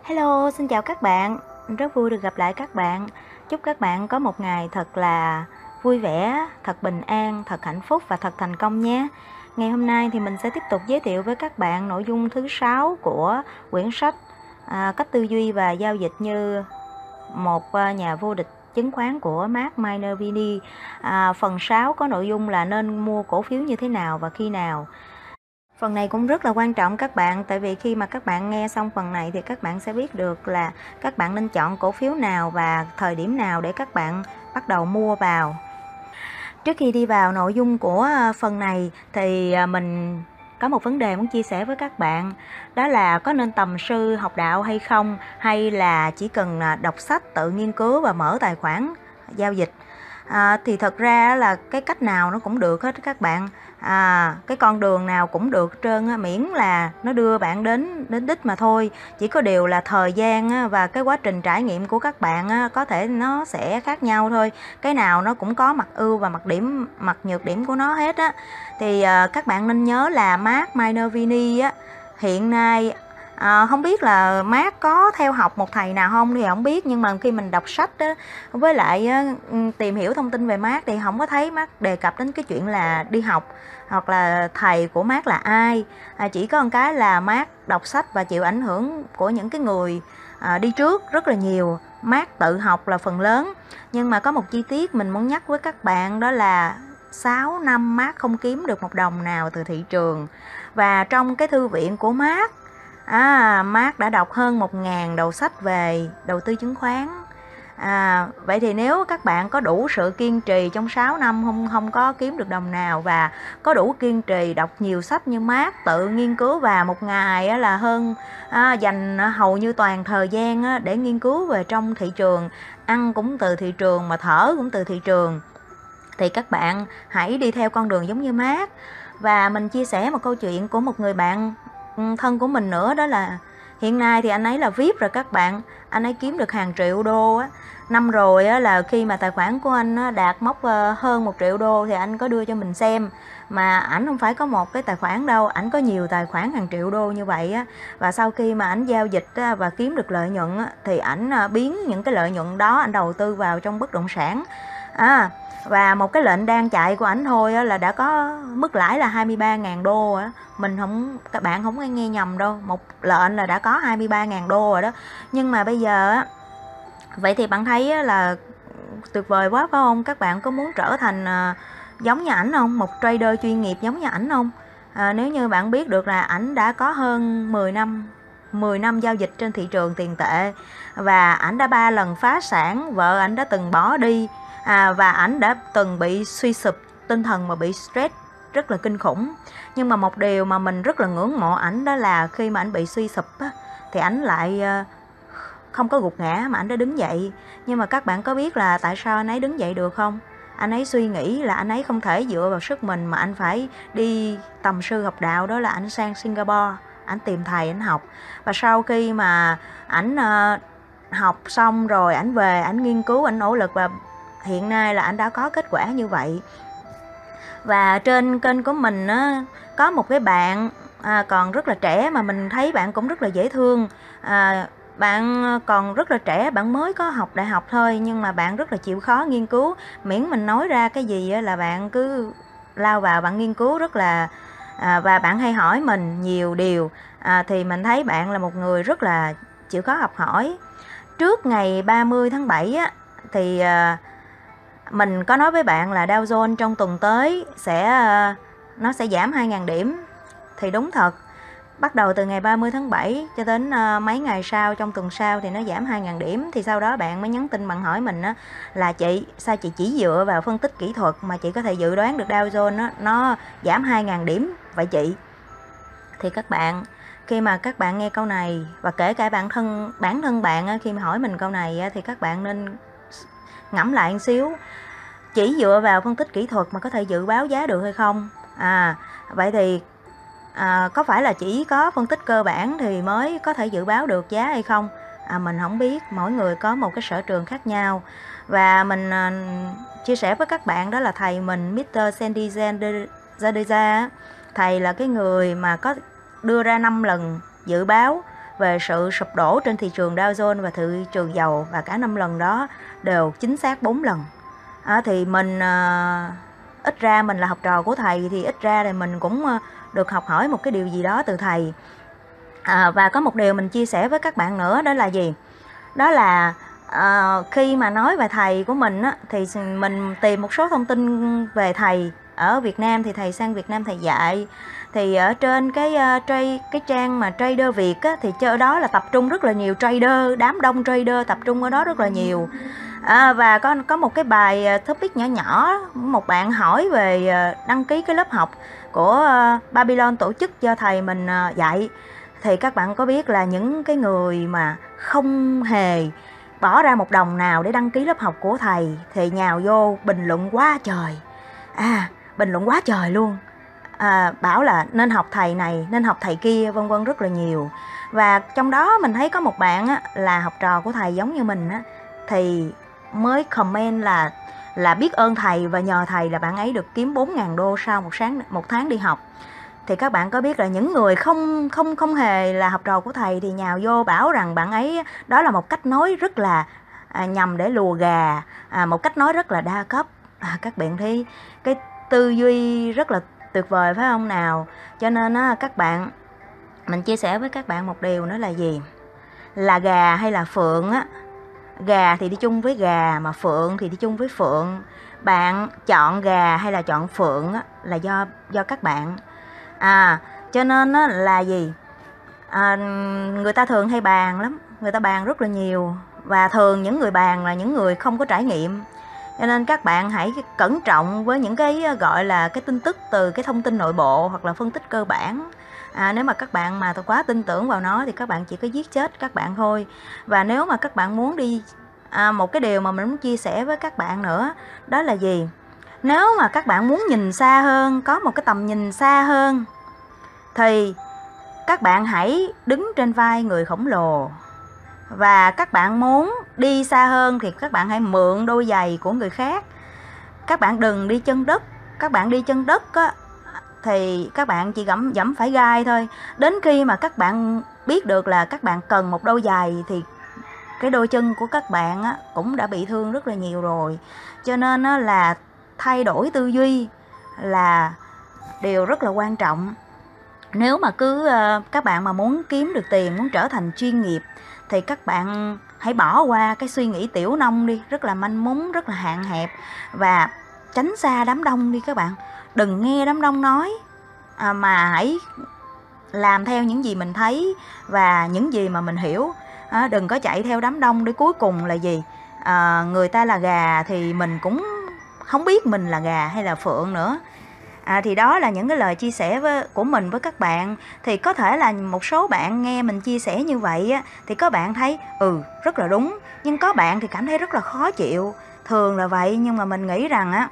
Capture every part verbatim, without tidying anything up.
Hello, xin chào các bạn. Rất vui được gặp lại các bạn. Chúc các bạn có một ngày thật là vui vẻ, thật bình an, thật hạnh phúc và thật thành công nhé. Ngày hôm nay thì mình sẽ tiếp tục giới thiệu với các bạn nội dung thứ sáu của quyển sách à, Cách tư duy và giao dịch như một à, nhà vô địch chứng khoán của Mark Minervini. À, phần sáu có nội dung là nên mua cổ phiếu như thế nào và khi nào. Phần này cũng rất là quan trọng các bạn, tại vì khi mà các bạn nghe xong phần này thì các bạn sẽ biết được là các bạn nên chọn cổ phiếu nào và thời điểm nào để các bạn bắt đầu mua vào. Trước khi đi vào nội dung của phần này thì mình có một vấn đề muốn chia sẻ với các bạn, đó là có nên tầm sư học đạo hay không, hay là chỉ cần đọc sách tự nghiên cứu và mở tài khoản giao dịch. À, thì thật ra là cái cách nào nó cũng được hết các bạn. À, cái con đường nào cũng được trơn, miễn là nó đưa bạn đến đến đích mà thôi. Chỉ có điều là thời gian và cái quá trình trải nghiệm của các bạn có thể nó sẽ khác nhau thôi. Cái nào nó cũng có mặt ưu và mặt điểm mặt nhược điểm của nó hết á. Thì à, các bạn nên nhớ là Mark Minervini á, hiện nay À, không biết là Mark có theo học một thầy nào không thì không biết, nhưng mà khi mình đọc sách á, với lại á, tìm hiểu thông tin về Mark thì không có thấy Mark đề cập đến cái chuyện là đi học hoặc là thầy của Mark là ai. À, chỉ có một cái là Mark đọc sách và chịu ảnh hưởng của những cái người à, đi trước rất là nhiều. Mark tự học là phần lớn, nhưng mà có một chi tiết mình muốn nhắc với các bạn, đó là sáu năm Mark không kiếm được một đồng nào từ thị trường. Và trong cái thư viện của Mark, À, Mark đã đọc hơn một nghìn đầu sách về đầu tư chứng khoán. À, vậy thì nếu các bạn có đủ sự kiên trì trong sáu năm không không có kiếm được đồng nào, và có đủ kiên trì đọc nhiều sách như Mark, tự nghiên cứu, và một ngày á, là hơn à, dành hầu như toàn thời gian á, để nghiên cứu về trong thị trường, ăn cũng từ thị trường mà thở cũng từ thị trường, thì các bạn hãy đi theo con đường giống như Mark. Và mình chia sẻ một câu chuyện của một người bạn thân của mình nữa, đó là hiện nay thì anh ấy là vê i pê rồi các bạn. Anh ấy kiếm được hàng triệu đô á. Năm rồi á, là khi mà tài khoản của anh á, đạt mốc hơn một triệu đô thì anh có đưa cho mình xem. Mà ảnh không phải có một cái tài khoản đâu, ảnh có nhiều tài khoản hàng triệu đô như vậy á. Và sau khi mà ảnh giao dịch á, và kiếm được lợi nhuận á, thì ảnh biến những cái lợi nhuận đó ảnh đầu tư vào trong bất động sản. À, và một cái lệnh đang chạy của ảnh thôi á, là đã có mức lãi là hai mươi ba nghìn đô á. Mình không, các bạn không có nghe nhầm đâu, một lệnh là đã có hai mươi ba nghìn đô rồi đó. Nhưng mà bây giờ á, vậy thì bạn thấy á, là tuyệt vời quá phải không? Các bạn có muốn trở thành à, giống như ảnh không? Một trader chuyên nghiệp giống như ảnh không? À, nếu như bạn biết được là ảnh đã có hơn mười năm mười năm giao dịch trên thị trường tiền tệ, và ảnh đã ba lần phá sản, vợ ảnh đã từng bỏ đi, à, và ảnh đã từng bị suy sụp tinh thần và bị stress rất là kinh khủng. Nhưng mà một điều mà mình rất là ngưỡng mộ ảnh, đó là khi mà ảnh bị suy sụp á, thì ảnh lại không có gục ngã mà ảnh đã đứng dậy. Nhưng mà các bạn có biết là tại sao anh ấy đứng dậy được không? Anh ấy suy nghĩ là anh ấy không thể dựa vào sức mình, mà anh phải đi tầm sư học đạo, đó là ảnh sang Singapore, ảnh tìm thầy ảnh học. Và sau khi mà ảnh uh, học xong rồi, ảnh về, ảnh nghiên cứu, ảnh nỗ lực, và hiện nay là ảnh đã có kết quả như vậy. Và trên kênh của mình á, có một cái bạn à, còn rất là trẻ, mà mình thấy bạn cũng rất là dễ thương. à, Bạn còn rất là trẻ, bạn mới có học đại học thôi, nhưng mà bạn rất là chịu khó nghiên cứu. Miễn mình nói ra cái gì là bạn cứ lao vào bạn nghiên cứu rất là à, và bạn hay hỏi mình nhiều điều. à, Thì mình thấy bạn là một người rất là chịu khó học hỏi. Trước ngày ba mươi tháng bảy á, thì à, mình có nói với bạn là Dow Jones trong tuần tới sẽ nó sẽ giảm hai nghìn điểm. Thì đúng thật, bắt đầu từ ngày ba mươi tháng bảy cho đến uh, mấy ngày sau trong tuần sau thì nó giảm hai nghìn điểm. Thì sau đó bạn mới nhắn tin bạn hỏi mình á, là chị, sao chị chỉ dựa vào phân tích kỹ thuật mà chị có thể dự đoán được Dow Jones á, nó giảm hai nghìn điểm vậy chị? Thì các bạn, khi mà các bạn nghe câu này, và kể cả bản thân bản thân bạn á, khi mà hỏi mình câu này á, thì các bạn nên ngẫm lại một xíu. Chỉ dựa vào phân tích kỹ thuật mà có thể dự báo giá được hay không? À, vậy thì à, có phải là chỉ có phân tích cơ bản thì mới có thể dự báo được giá hay không? À, mình không biết, mỗi người có một cái sở trường khác nhau. Và mình à, chia sẻ với các bạn, đó là thầy mình, mít tơ Sandy Zadeja. Thầy là cái người mà có đưa ra năm lần dự báo về sự sụp đổ trên thị trường Dow Jones và thị trường dầu, và cả năm lần đó đều chính xác bốn lần. À, thì mình à, ít ra mình là học trò của thầy, thì ít ra thì mình cũng à, được học hỏi một cái điều gì đó từ thầy. À, và có một điều mình chia sẻ với các bạn nữa, đó là gì? Đó là à, khi mà nói về thầy của mình á, thì mình tìm một số thông tin về thầy ở Việt Nam. Thì thầy sang Việt Nam thầy dạy, thì ở trên cái uh, trade, cái trang mà Trader Việt á, thì ở đó là tập trung rất là nhiều trader, đám đông trader tập trung ở đó rất là nhiều. À, và có có một cái bài topic nhỏ nhỏ, một bạn hỏi về đăng ký cái lớp học của uh, Babylon tổ chức cho thầy mình uh, dạy. Thì các bạn có biết là những cái người mà không hề bỏ ra một đồng nào để đăng ký lớp học của thầy thì nhào vô bình luận quá trời. À, bình luận quá trời luôn. À, bảo là nên học thầy này, nên học thầy kia, vân vân rất là nhiều. Và trong đó mình thấy có một bạn á, là học trò của thầy giống như mình á, thì mới comment là là biết ơn thầy và nhờ thầy là bạn ấy được kiếm bốn ngàn đô sau một sáng một tháng đi học. Thì các bạn có biết là những người không không không hề là học trò của thầy thì nhào vô bảo rằng bạn ấy đó là một cách nói rất là à, nhằm để lùa gà, à, một cách nói rất là đa cấp. À, các bạn thấy cái tư duy rất là tuyệt vời phải không nào? Cho nên á, các bạn, mình chia sẻ với các bạn một điều nữa là gì? Là gà hay là phượng á, gà thì đi chung với gà, mà phượng thì đi chung với phượng. Bạn chọn gà hay là chọn phượng á, là do do các bạn. À, cho nên á, là gì? À, người ta thường hay bàn lắm, người ta bàn rất là nhiều, và thường những người bàn là những người không có trải nghiệm. Cho nên các bạn hãy cẩn trọng với những cái gọi là cái tin tức từ cái thông tin nội bộ hoặc là phân tích cơ bản. À, nếu mà các bạn mà quá tin tưởng vào nó thì các bạn chỉ có giết chết các bạn thôi. Và nếu mà các bạn muốn đi à, một cái điều mà mình muốn chia sẻ với các bạn nữa, đó là gì? Nếu mà các bạn muốn nhìn xa hơn, có một cái tầm nhìn xa hơn, thì các bạn hãy đứng trên vai người khổng lồ. Và các bạn muốn đi xa hơn thì các bạn hãy mượn đôi giày của người khác. Các bạn đừng đi chân đất. Các bạn đi chân đất á, thì các bạn chỉ gẫm dẫm phải gai thôi. Đến khi mà các bạn biết được là các bạn cần một đôi giày thì cái đôi chân của các bạn á, cũng đã bị thương rất là nhiều rồi. Cho nên á, là thay đổi tư duy là điều rất là quan trọng. Nếu mà cứ uh, các bạn mà muốn kiếm được tiền, muốn trở thành chuyên nghiệp, thì các bạn hãy bỏ qua cái suy nghĩ tiểu nông đi, rất là manh mún, rất là hạn hẹp, và tránh xa đám đông đi các bạn. Đừng nghe đám đông nói, à, mà hãy làm theo những gì mình thấy và những gì mà mình hiểu. À, đừng có chạy theo đám đông để cuối cùng là gì? À, người ta là gà thì mình cũng không biết mình là gà hay là phượng nữa. À, thì đó là những cái lời chia sẻ với, của mình với các bạn. Thì có thể là một số bạn nghe mình chia sẻ như vậy á, thì có bạn thấy ừ rất là đúng, nhưng có bạn thì cảm thấy rất là khó chịu. Thường là vậy, nhưng mà mình nghĩ rằng á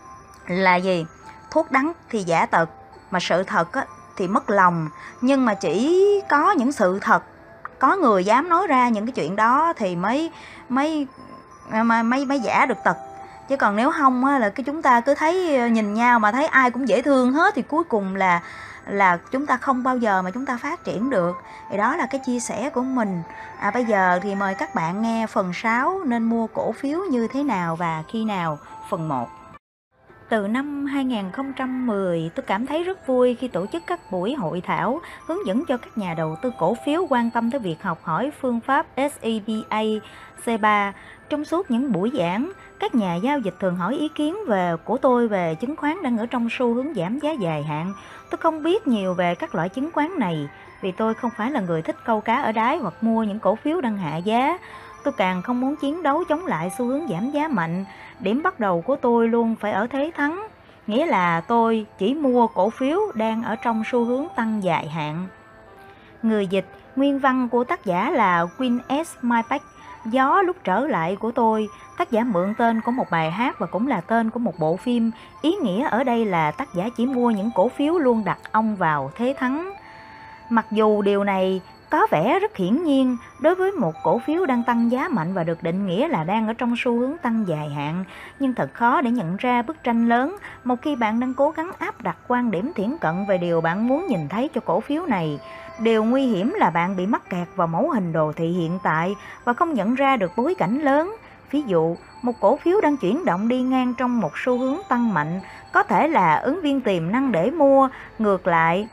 là gì? Thuốc đắng thì giả tật, mà sự thật á, thì mất lòng. Nhưng mà chỉ có những sự thật, có người dám nói ra những cái chuyện đó thì mới mới mới mới giả được tật. Chứ còn nếu không á, là cái chúng ta cứ thấy nhìn nhau mà thấy ai cũng dễ thương hết, thì cuối cùng là là chúng ta không bao giờ mà chúng ta phát triển được. Thì đó là cái chia sẻ của mình. À, bây giờ thì mời các bạn nghe phần sáu nên mua cổ phiếu như thế nào và khi nào, phần một. Từ năm hai nghìn không trăm mười, tôi cảm thấy rất vui khi tổ chức các buổi hội thảo hướng dẫn cho các nhà đầu tư cổ phiếu quan tâm tới việc học hỏi phương pháp ét e bê a xê ba. Trong suốt những buổi giảng, các nhà giao dịch thường hỏi ý kiến về của tôi về chứng khoán đang ở trong xu hướng giảm giá dài hạn. Tôi không biết nhiều về các loại chứng khoán này vì tôi không phải là người thích câu cá ở đáy hoặc mua những cổ phiếu đang hạ giá. Tôi càng không muốn chiến đấu chống lại xu hướng giảm giá mạnh. Điểm bắt đầu của tôi luôn phải ở thế thắng, nghĩa là tôi chỉ mua cổ phiếu đang ở trong xu hướng tăng dài hạn. Người dịch, nguyên văn của tác giả là Win S. Mypack. Gió lúc trở lại của tôi, tác giả mượn tên của một bài hát và cũng là tên của một bộ phim. Ý nghĩa ở đây là tác giả chỉ mua những cổ phiếu luôn đặt ông vào thế thắng. Mặc dù điều này Có vẻ rất hiển nhiên, đối với một cổ phiếu đang tăng giá mạnh và được định nghĩa là đang ở trong xu hướng tăng dài hạn, nhưng thật khó để nhận ra bức tranh lớn một khi bạn đang cố gắng áp đặt quan điểm thiển cận về điều bạn muốn nhìn thấy cho cổ phiếu này. Điều nguy hiểm là bạn bị mắc kẹt vào mẫu hình đồ thị hiện tại và không nhận ra được bối cảnh lớn. Ví dụ, một cổ phiếu đang chuyển động đi ngang trong một xu hướng tăng mạnh có thể là ứng viên tiềm năng để mua. Ngược lại,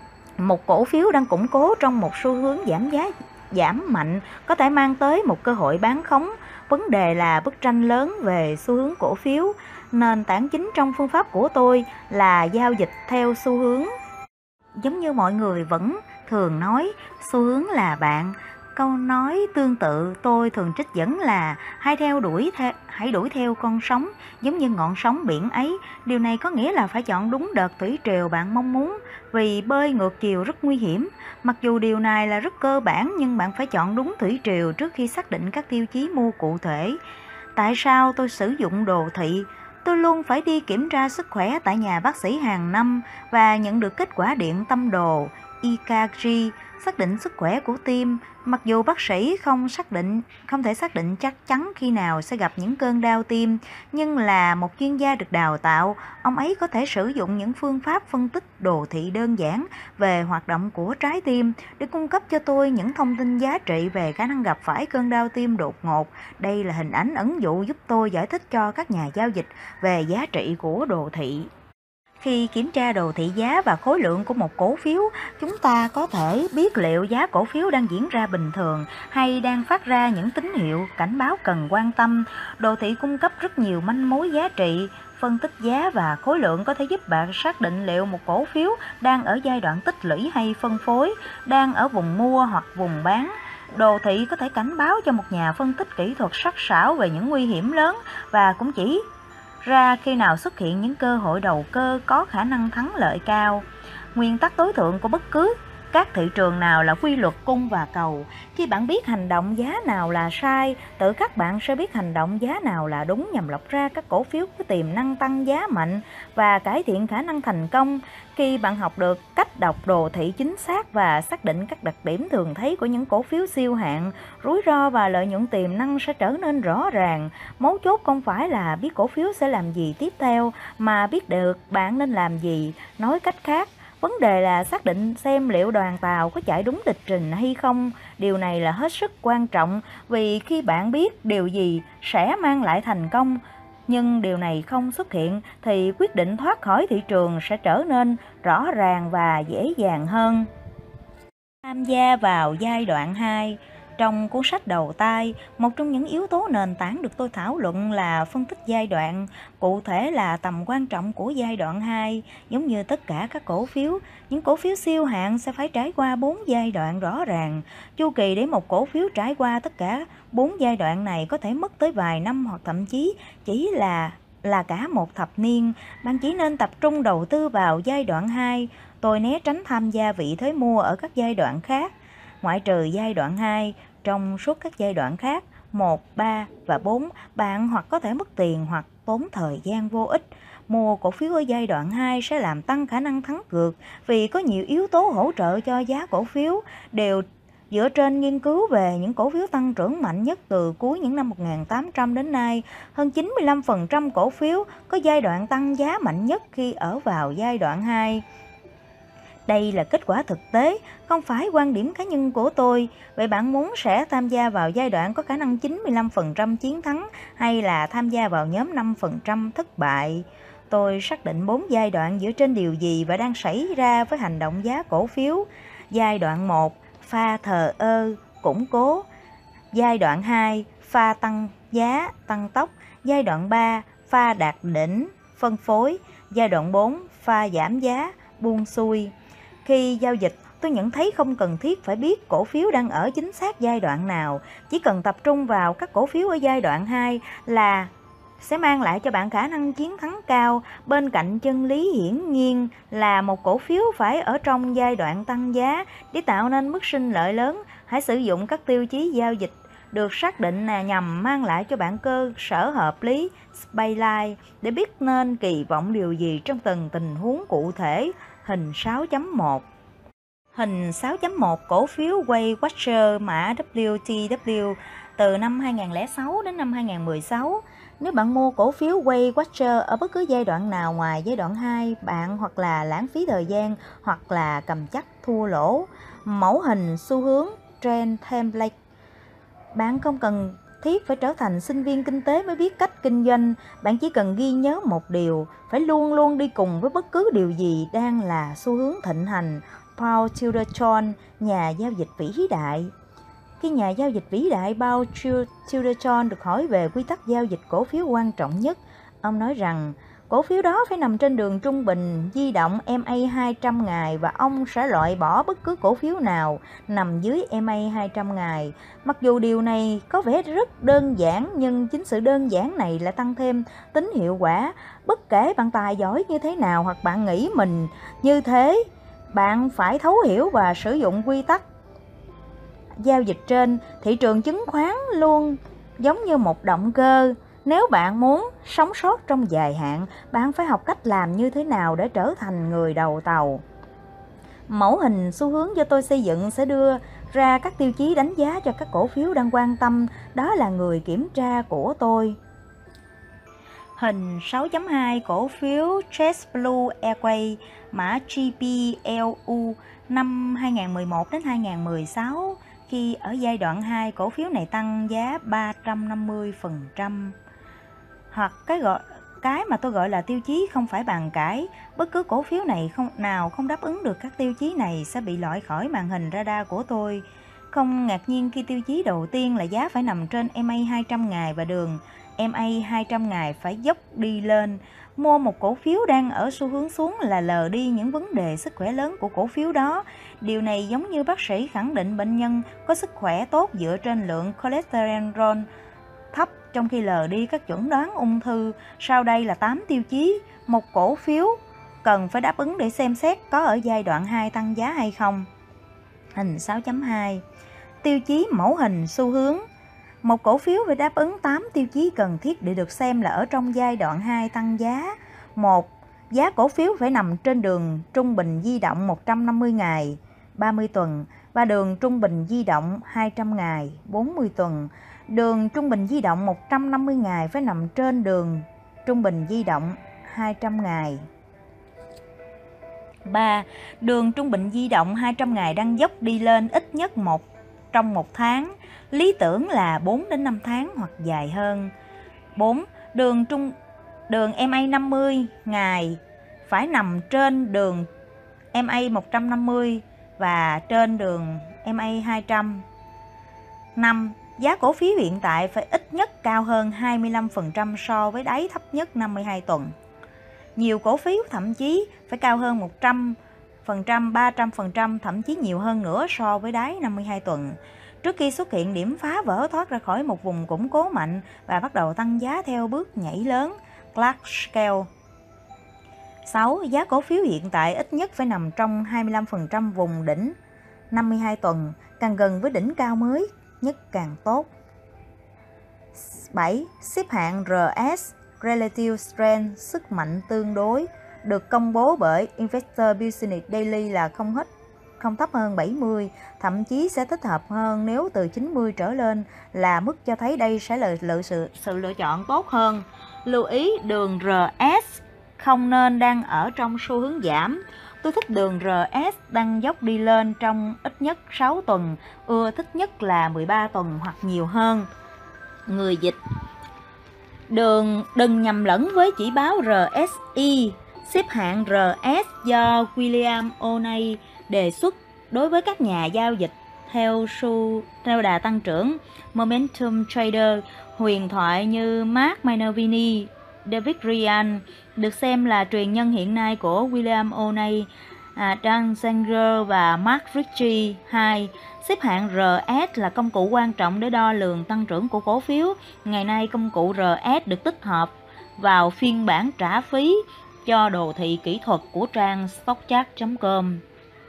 một cổ phiếu đang củng cố trong một xu hướng giảm giá giảm mạnh có thể mang tới một cơ hội bán khống. Vấn đề là bức tranh lớn về xu hướng cổ phiếu. Nền tảng chính trong phương pháp của tôi là giao dịch theo xu hướng. Giống như mọi người vẫn thường nói, xu hướng là bạn. Câu nói tương tự tôi thường trích dẫn là hãy theo đuổi theo, hãy đuổi theo con sóng giống như ngọn sóng biển ấy. Điều này có nghĩa là phải chọn đúng đợt thủy triều bạn mong muốn, vì bơi ngược chiều rất nguy hiểm. Mặc dù điều này là rất cơ bản, nhưng bạn phải chọn đúng thủy triều trước khi xác định các tiêu chí mua cụ thể. Tại sao tôi sử dụng đồ thị? Tôi luôn phải đi kiểm tra sức khỏe tại nhà bác sĩ hàng năm và nhận được kết quả điện tâm đồ E K G, xác định sức khỏe của tim. Mặc dù bác sĩ không xác định không thể xác định chắc chắn khi nào sẽ gặp những cơn đau tim, nhưng là một chuyên gia được đào tạo, ông ấy có thể sử dụng những phương pháp phân tích đồ thị đơn giản về hoạt động của trái tim để cung cấp cho tôi những thông tin giá trị về khả năng gặp phải cơn đau tim đột ngột. Đây là hình ảnh ẩn dụ giúp tôi giải thích cho các nhà giao dịch về giá trị của đồ thị. Khi kiểm tra đồ thị giá và khối lượng của một cổ phiếu, chúng ta có thể biết liệu giá cổ phiếu đang diễn ra bình thường hay đang phát ra những tín hiệu cảnh báo cần quan tâm. Đồ thị cung cấp rất nhiều manh mối giá trị. Phân tích giá và khối lượng có thể giúp bạn xác định liệu một cổ phiếu đang ở giai đoạn tích lũy hay phân phối, đang ở vùng mua hoặc vùng bán. Đồ thị có thể cảnh báo cho một nhà phân tích kỹ thuật sắc sảo về những nguy hiểm lớn và cũng chỉ ra khi nào xuất hiện những cơ hội đầu cơ có khả năng thắng lợi cao. Nguyên tắc tối thượng của bất cứ các thị trường nào là quy luật cung và cầu. Khi bạn biết hành động giá nào là sai, tự khắc bạn sẽ biết hành động giá nào là đúng nhằm lọc ra các cổ phiếu có tiềm năng tăng giá mạnh và cải thiện khả năng thành công. Khi bạn học được cách đọc đồ thị chính xác và xác định các đặc điểm thường thấy của những cổ phiếu siêu hạng, rủi ro và lợi nhuận tiềm năng sẽ trở nên rõ ràng. Mấu chốt không phải là biết cổ phiếu sẽ làm gì tiếp theo, mà biết được bạn nên làm gì. Nói cách khác, vấn đề là xác định xem liệu đoàn tàu có chạy đúng lịch trình hay không. Điều này là hết sức quan trọng, vì khi bạn biết điều gì sẽ mang lại thành công, nhưng điều này không xuất hiện, thì quyết định thoát khỏi thị trường sẽ trở nên rõ ràng và dễ dàng hơn. Tham gia vào giai đoạn hai. Trong cuốn sách đầu tay, một trong những yếu tố nền tảng được tôi thảo luận là phân tích giai đoạn, cụ thể là tầm quan trọng của giai đoạn hai. Giống như tất cả các cổ phiếu, những cổ phiếu siêu hạng sẽ phải trải qua bốn giai đoạn rõ ràng. Chu kỳ để một cổ phiếu trải qua tất cả bốn giai đoạn này có thể mất tới vài năm hoặc thậm chí chỉ là là cả một thập niên. Bạn chỉ nên tập trung đầu tư vào giai đoạn hai. Tôi né tránh tham gia vị thế mua ở các giai đoạn khác. Ngoại trừ giai đoạn hai, trong suốt các giai đoạn khác một, ba và bốn, bạn hoặc có thể mất tiền hoặc tốn thời gian vô ích. Mua cổ phiếu ở giai đoạn hai sẽ làm tăng khả năng thắng cược, vì có nhiều yếu tố hỗ trợ cho giá cổ phiếu, đều dựa trên nghiên cứu về những cổ phiếu tăng trưởng mạnh nhất từ cuối những năm một nghìn tám trăm đến nay. Hơn chín mươi lăm phần trăm cổ phiếu có giai đoạn tăng giá mạnh nhất khi ở vào giai đoạn hai. Đây là kết quả thực tế, không phải quan điểm cá nhân của tôi. Vậy bạn muốn sẽ tham gia vào giai đoạn có khả năng chín mươi lăm phần trăm chiến thắng hay là tham gia vào nhóm năm phần trăm thất bại? Tôi xác định bốn giai đoạn dựa trên điều gì và đang xảy ra với hành động giá cổ phiếu. Giai đoạn một, pha thờ ơ, củng cố. Giai đoạn hai, pha tăng giá, tăng tốc. Giai đoạn ba, pha đạt đỉnh, phân phối. Giai đoạn bốn, pha giảm giá, buông xuôi. Khi giao dịch, tôi nhận thấy không cần thiết phải biết cổ phiếu đang ở chính xác giai đoạn nào. Chỉ cần tập trung vào các cổ phiếu ở giai đoạn hai là sẽ mang lại cho bạn khả năng chiến thắng cao. Bên cạnh chân lý hiển nhiên là một cổ phiếu phải ở trong giai đoạn tăng giá để tạo nên mức sinh lợi lớn. Hãy sử dụng các tiêu chí giao dịch được xác định là nhằm mang lại cho bạn cơ sở hợp lý baseline để biết nên kỳ vọng điều gì trong từng tình huống cụ thể. Hình sáu chấm một. Hình sáu chấm một cổ phiếu Weight Watcher mã W T W từ năm hai nghìn không trăm lẻ sáu đến năm hai nghìn không trăm mười sáu. Nếu bạn mua cổ phiếu Weight Watcher ở bất cứ giai đoạn nào ngoài giai đoạn hai, bạn hoặc là lãng phí thời gian hoặc là cầm chắc thua lỗ. Mẫu hình xu hướng Trend Template. Bạn không cần thiết phải trở thành sinh viên kinh tế mới biết cách kinh doanh. Bạn chỉ cần ghi nhớ một điều, phải luôn luôn đi cùng với bất cứ điều gì đang là xu hướng thịnh hành. Paul Tudor Jones, nhà giao dịch vĩ đại. Khi nhà giao dịch vĩ đại Paul Tudor Jones được hỏi về quy tắc giao dịch cổ phiếu quan trọng nhất, ông nói rằng cổ phiếu đó phải nằm trên đường trung bình di động M A hai trăm ngày và ông sẽ loại bỏ bất cứ cổ phiếu nào nằm dưới M A hai trăm ngày. Mặc dù điều này có vẻ rất đơn giản, nhưng chính sự đơn giản này lại tăng thêm tính hiệu quả. Bất kể bạn tài giỏi như thế nào hoặc bạn nghĩ mình như thế, bạn phải thấu hiểu và sử dụng quy tắc giao dịch trên. Thị trường chứng khoán luôn giống như một động cơ. Nếu bạn muốn sống sót trong dài hạn, bạn phải học cách làm như thế nào để trở thành người đầu tàu. Mẫu hình xu hướng do tôi xây dựng sẽ đưa ra các tiêu chí đánh giá cho các cổ phiếu đang quan tâm. Đó là người kiểm tra của tôi. Hình sáu chấm hai cổ phiếu JetBlue Airways mã G P L U năm hai nghìn không trăm mười một đến hai nghìn không trăm mười sáu. Khi ở giai đoạn hai, cổ phiếu này tăng giá ba trăm năm mươi phần trăm. Hoặc cái gọi cái mà tôi gọi là tiêu chí không phải bàn cãi. Bất cứ cổ phiếu này không nào không đáp ứng được các tiêu chí này sẽ bị loại khỏi màn hình radar của tôi. Không ngạc nhiên khi tiêu chí đầu tiên là giá phải nằm trên M A hai trăm ngày và đường M A hai trăm ngày phải dốc đi lên. Mua một cổ phiếu đang ở xu hướng xuống là lờ đi những vấn đề sức khỏe lớn của cổ phiếu đó. Điều này giống như bác sĩ khẳng định bệnh nhân có sức khỏe tốt dựa trên lượng cholesterol thấp, trong khi lờ đi các chẩn đoán ung thư. Sau đây là tám tiêu chí một cổ phiếu cần phải đáp ứng để xem xét có ở giai đoạn hai tăng giá hay không. Hình sáu chấm hai. Tiêu chí mẫu hình xu hướng. Một cổ phiếu phải đáp ứng tám tiêu chí cần thiết để được xem là ở trong giai đoạn hai tăng giá. một. Giá cổ phiếu phải nằm trên đường trung bình di động một trăm năm mươi ngày, ba mươi tuần và đường trung bình di động hai trăm ngày, bốn mươi tuần. Đường trung bình di động một trăm năm mươi ngày phải nằm trên đường trung bình di động hai trăm ngày. ba. Đường trung bình di động hai trăm ngày đang dốc đi lên ít nhất một trong một tháng, lý tưởng là bốn đến năm tháng hoặc dài hơn. bốn. Đường trung đường M A năm mươi ngày phải nằm trên đường M A một trăm năm mươi và trên đường M A hai trăm. năm. Giá cổ phiếu hiện tại phải ít nhất cao hơn hai mươi lăm phần trăm so với đáy thấp nhất năm mươi hai tuần. Nhiều cổ phiếu thậm chí phải cao hơn một trăm phần trăm, ba trăm phần trăm, thậm chí nhiều hơn nữa so với đáy năm mươi hai tuần. Trước khi xuất hiện điểm phá vỡ thoát ra khỏi một vùng củng cố mạnh và bắt đầu tăng giá theo bước nhảy lớn, Clark-Scale. sáu. Giá cổ phiếu hiện tại ít nhất phải nằm trong hai mươi lăm phần trăm vùng đỉnh năm mươi hai tuần, càng gần với đỉnh cao mới nhất càng tốt. bảy. Xếp hạng R S Relative Strength, sức mạnh tương đối, được công bố bởi Investor Business Daily là không hết không thấp hơn bảy mươi, thậm chí sẽ thích hợp hơn nếu từ chín mươi trở lên, là mức cho thấy đây sẽ là lựa sự, sự lựa chọn tốt hơn. Lưu ý đường R S không nên đang ở trong xu hướng giảm. Tôi thích đường R S đang dốc đi lên trong ít nhất sáu tuần, ưa thích nhất là mười ba tuần hoặc nhiều hơn. Người dịch: Đường đừng nhầm lẫn với chỉ báo R S I, xếp hạng R S do William O'Neill đề xuất đối với các nhà giao dịch theo xu theo đà tăng trưởng Momentum Trader. Huyền thoại như Mark Minervini, David Ryan được xem là truyền nhân hiện nay của William O'Neill, à, Dan Sanger và Mark Ritchie. Hai. Xếp hạng R S là công cụ quan trọng để đo lường tăng trưởng của cổ phiếu. Ngày nay công cụ R S được tích hợp vào phiên bản trả phí cho đồ thị kỹ thuật của trang stockchart chấm com.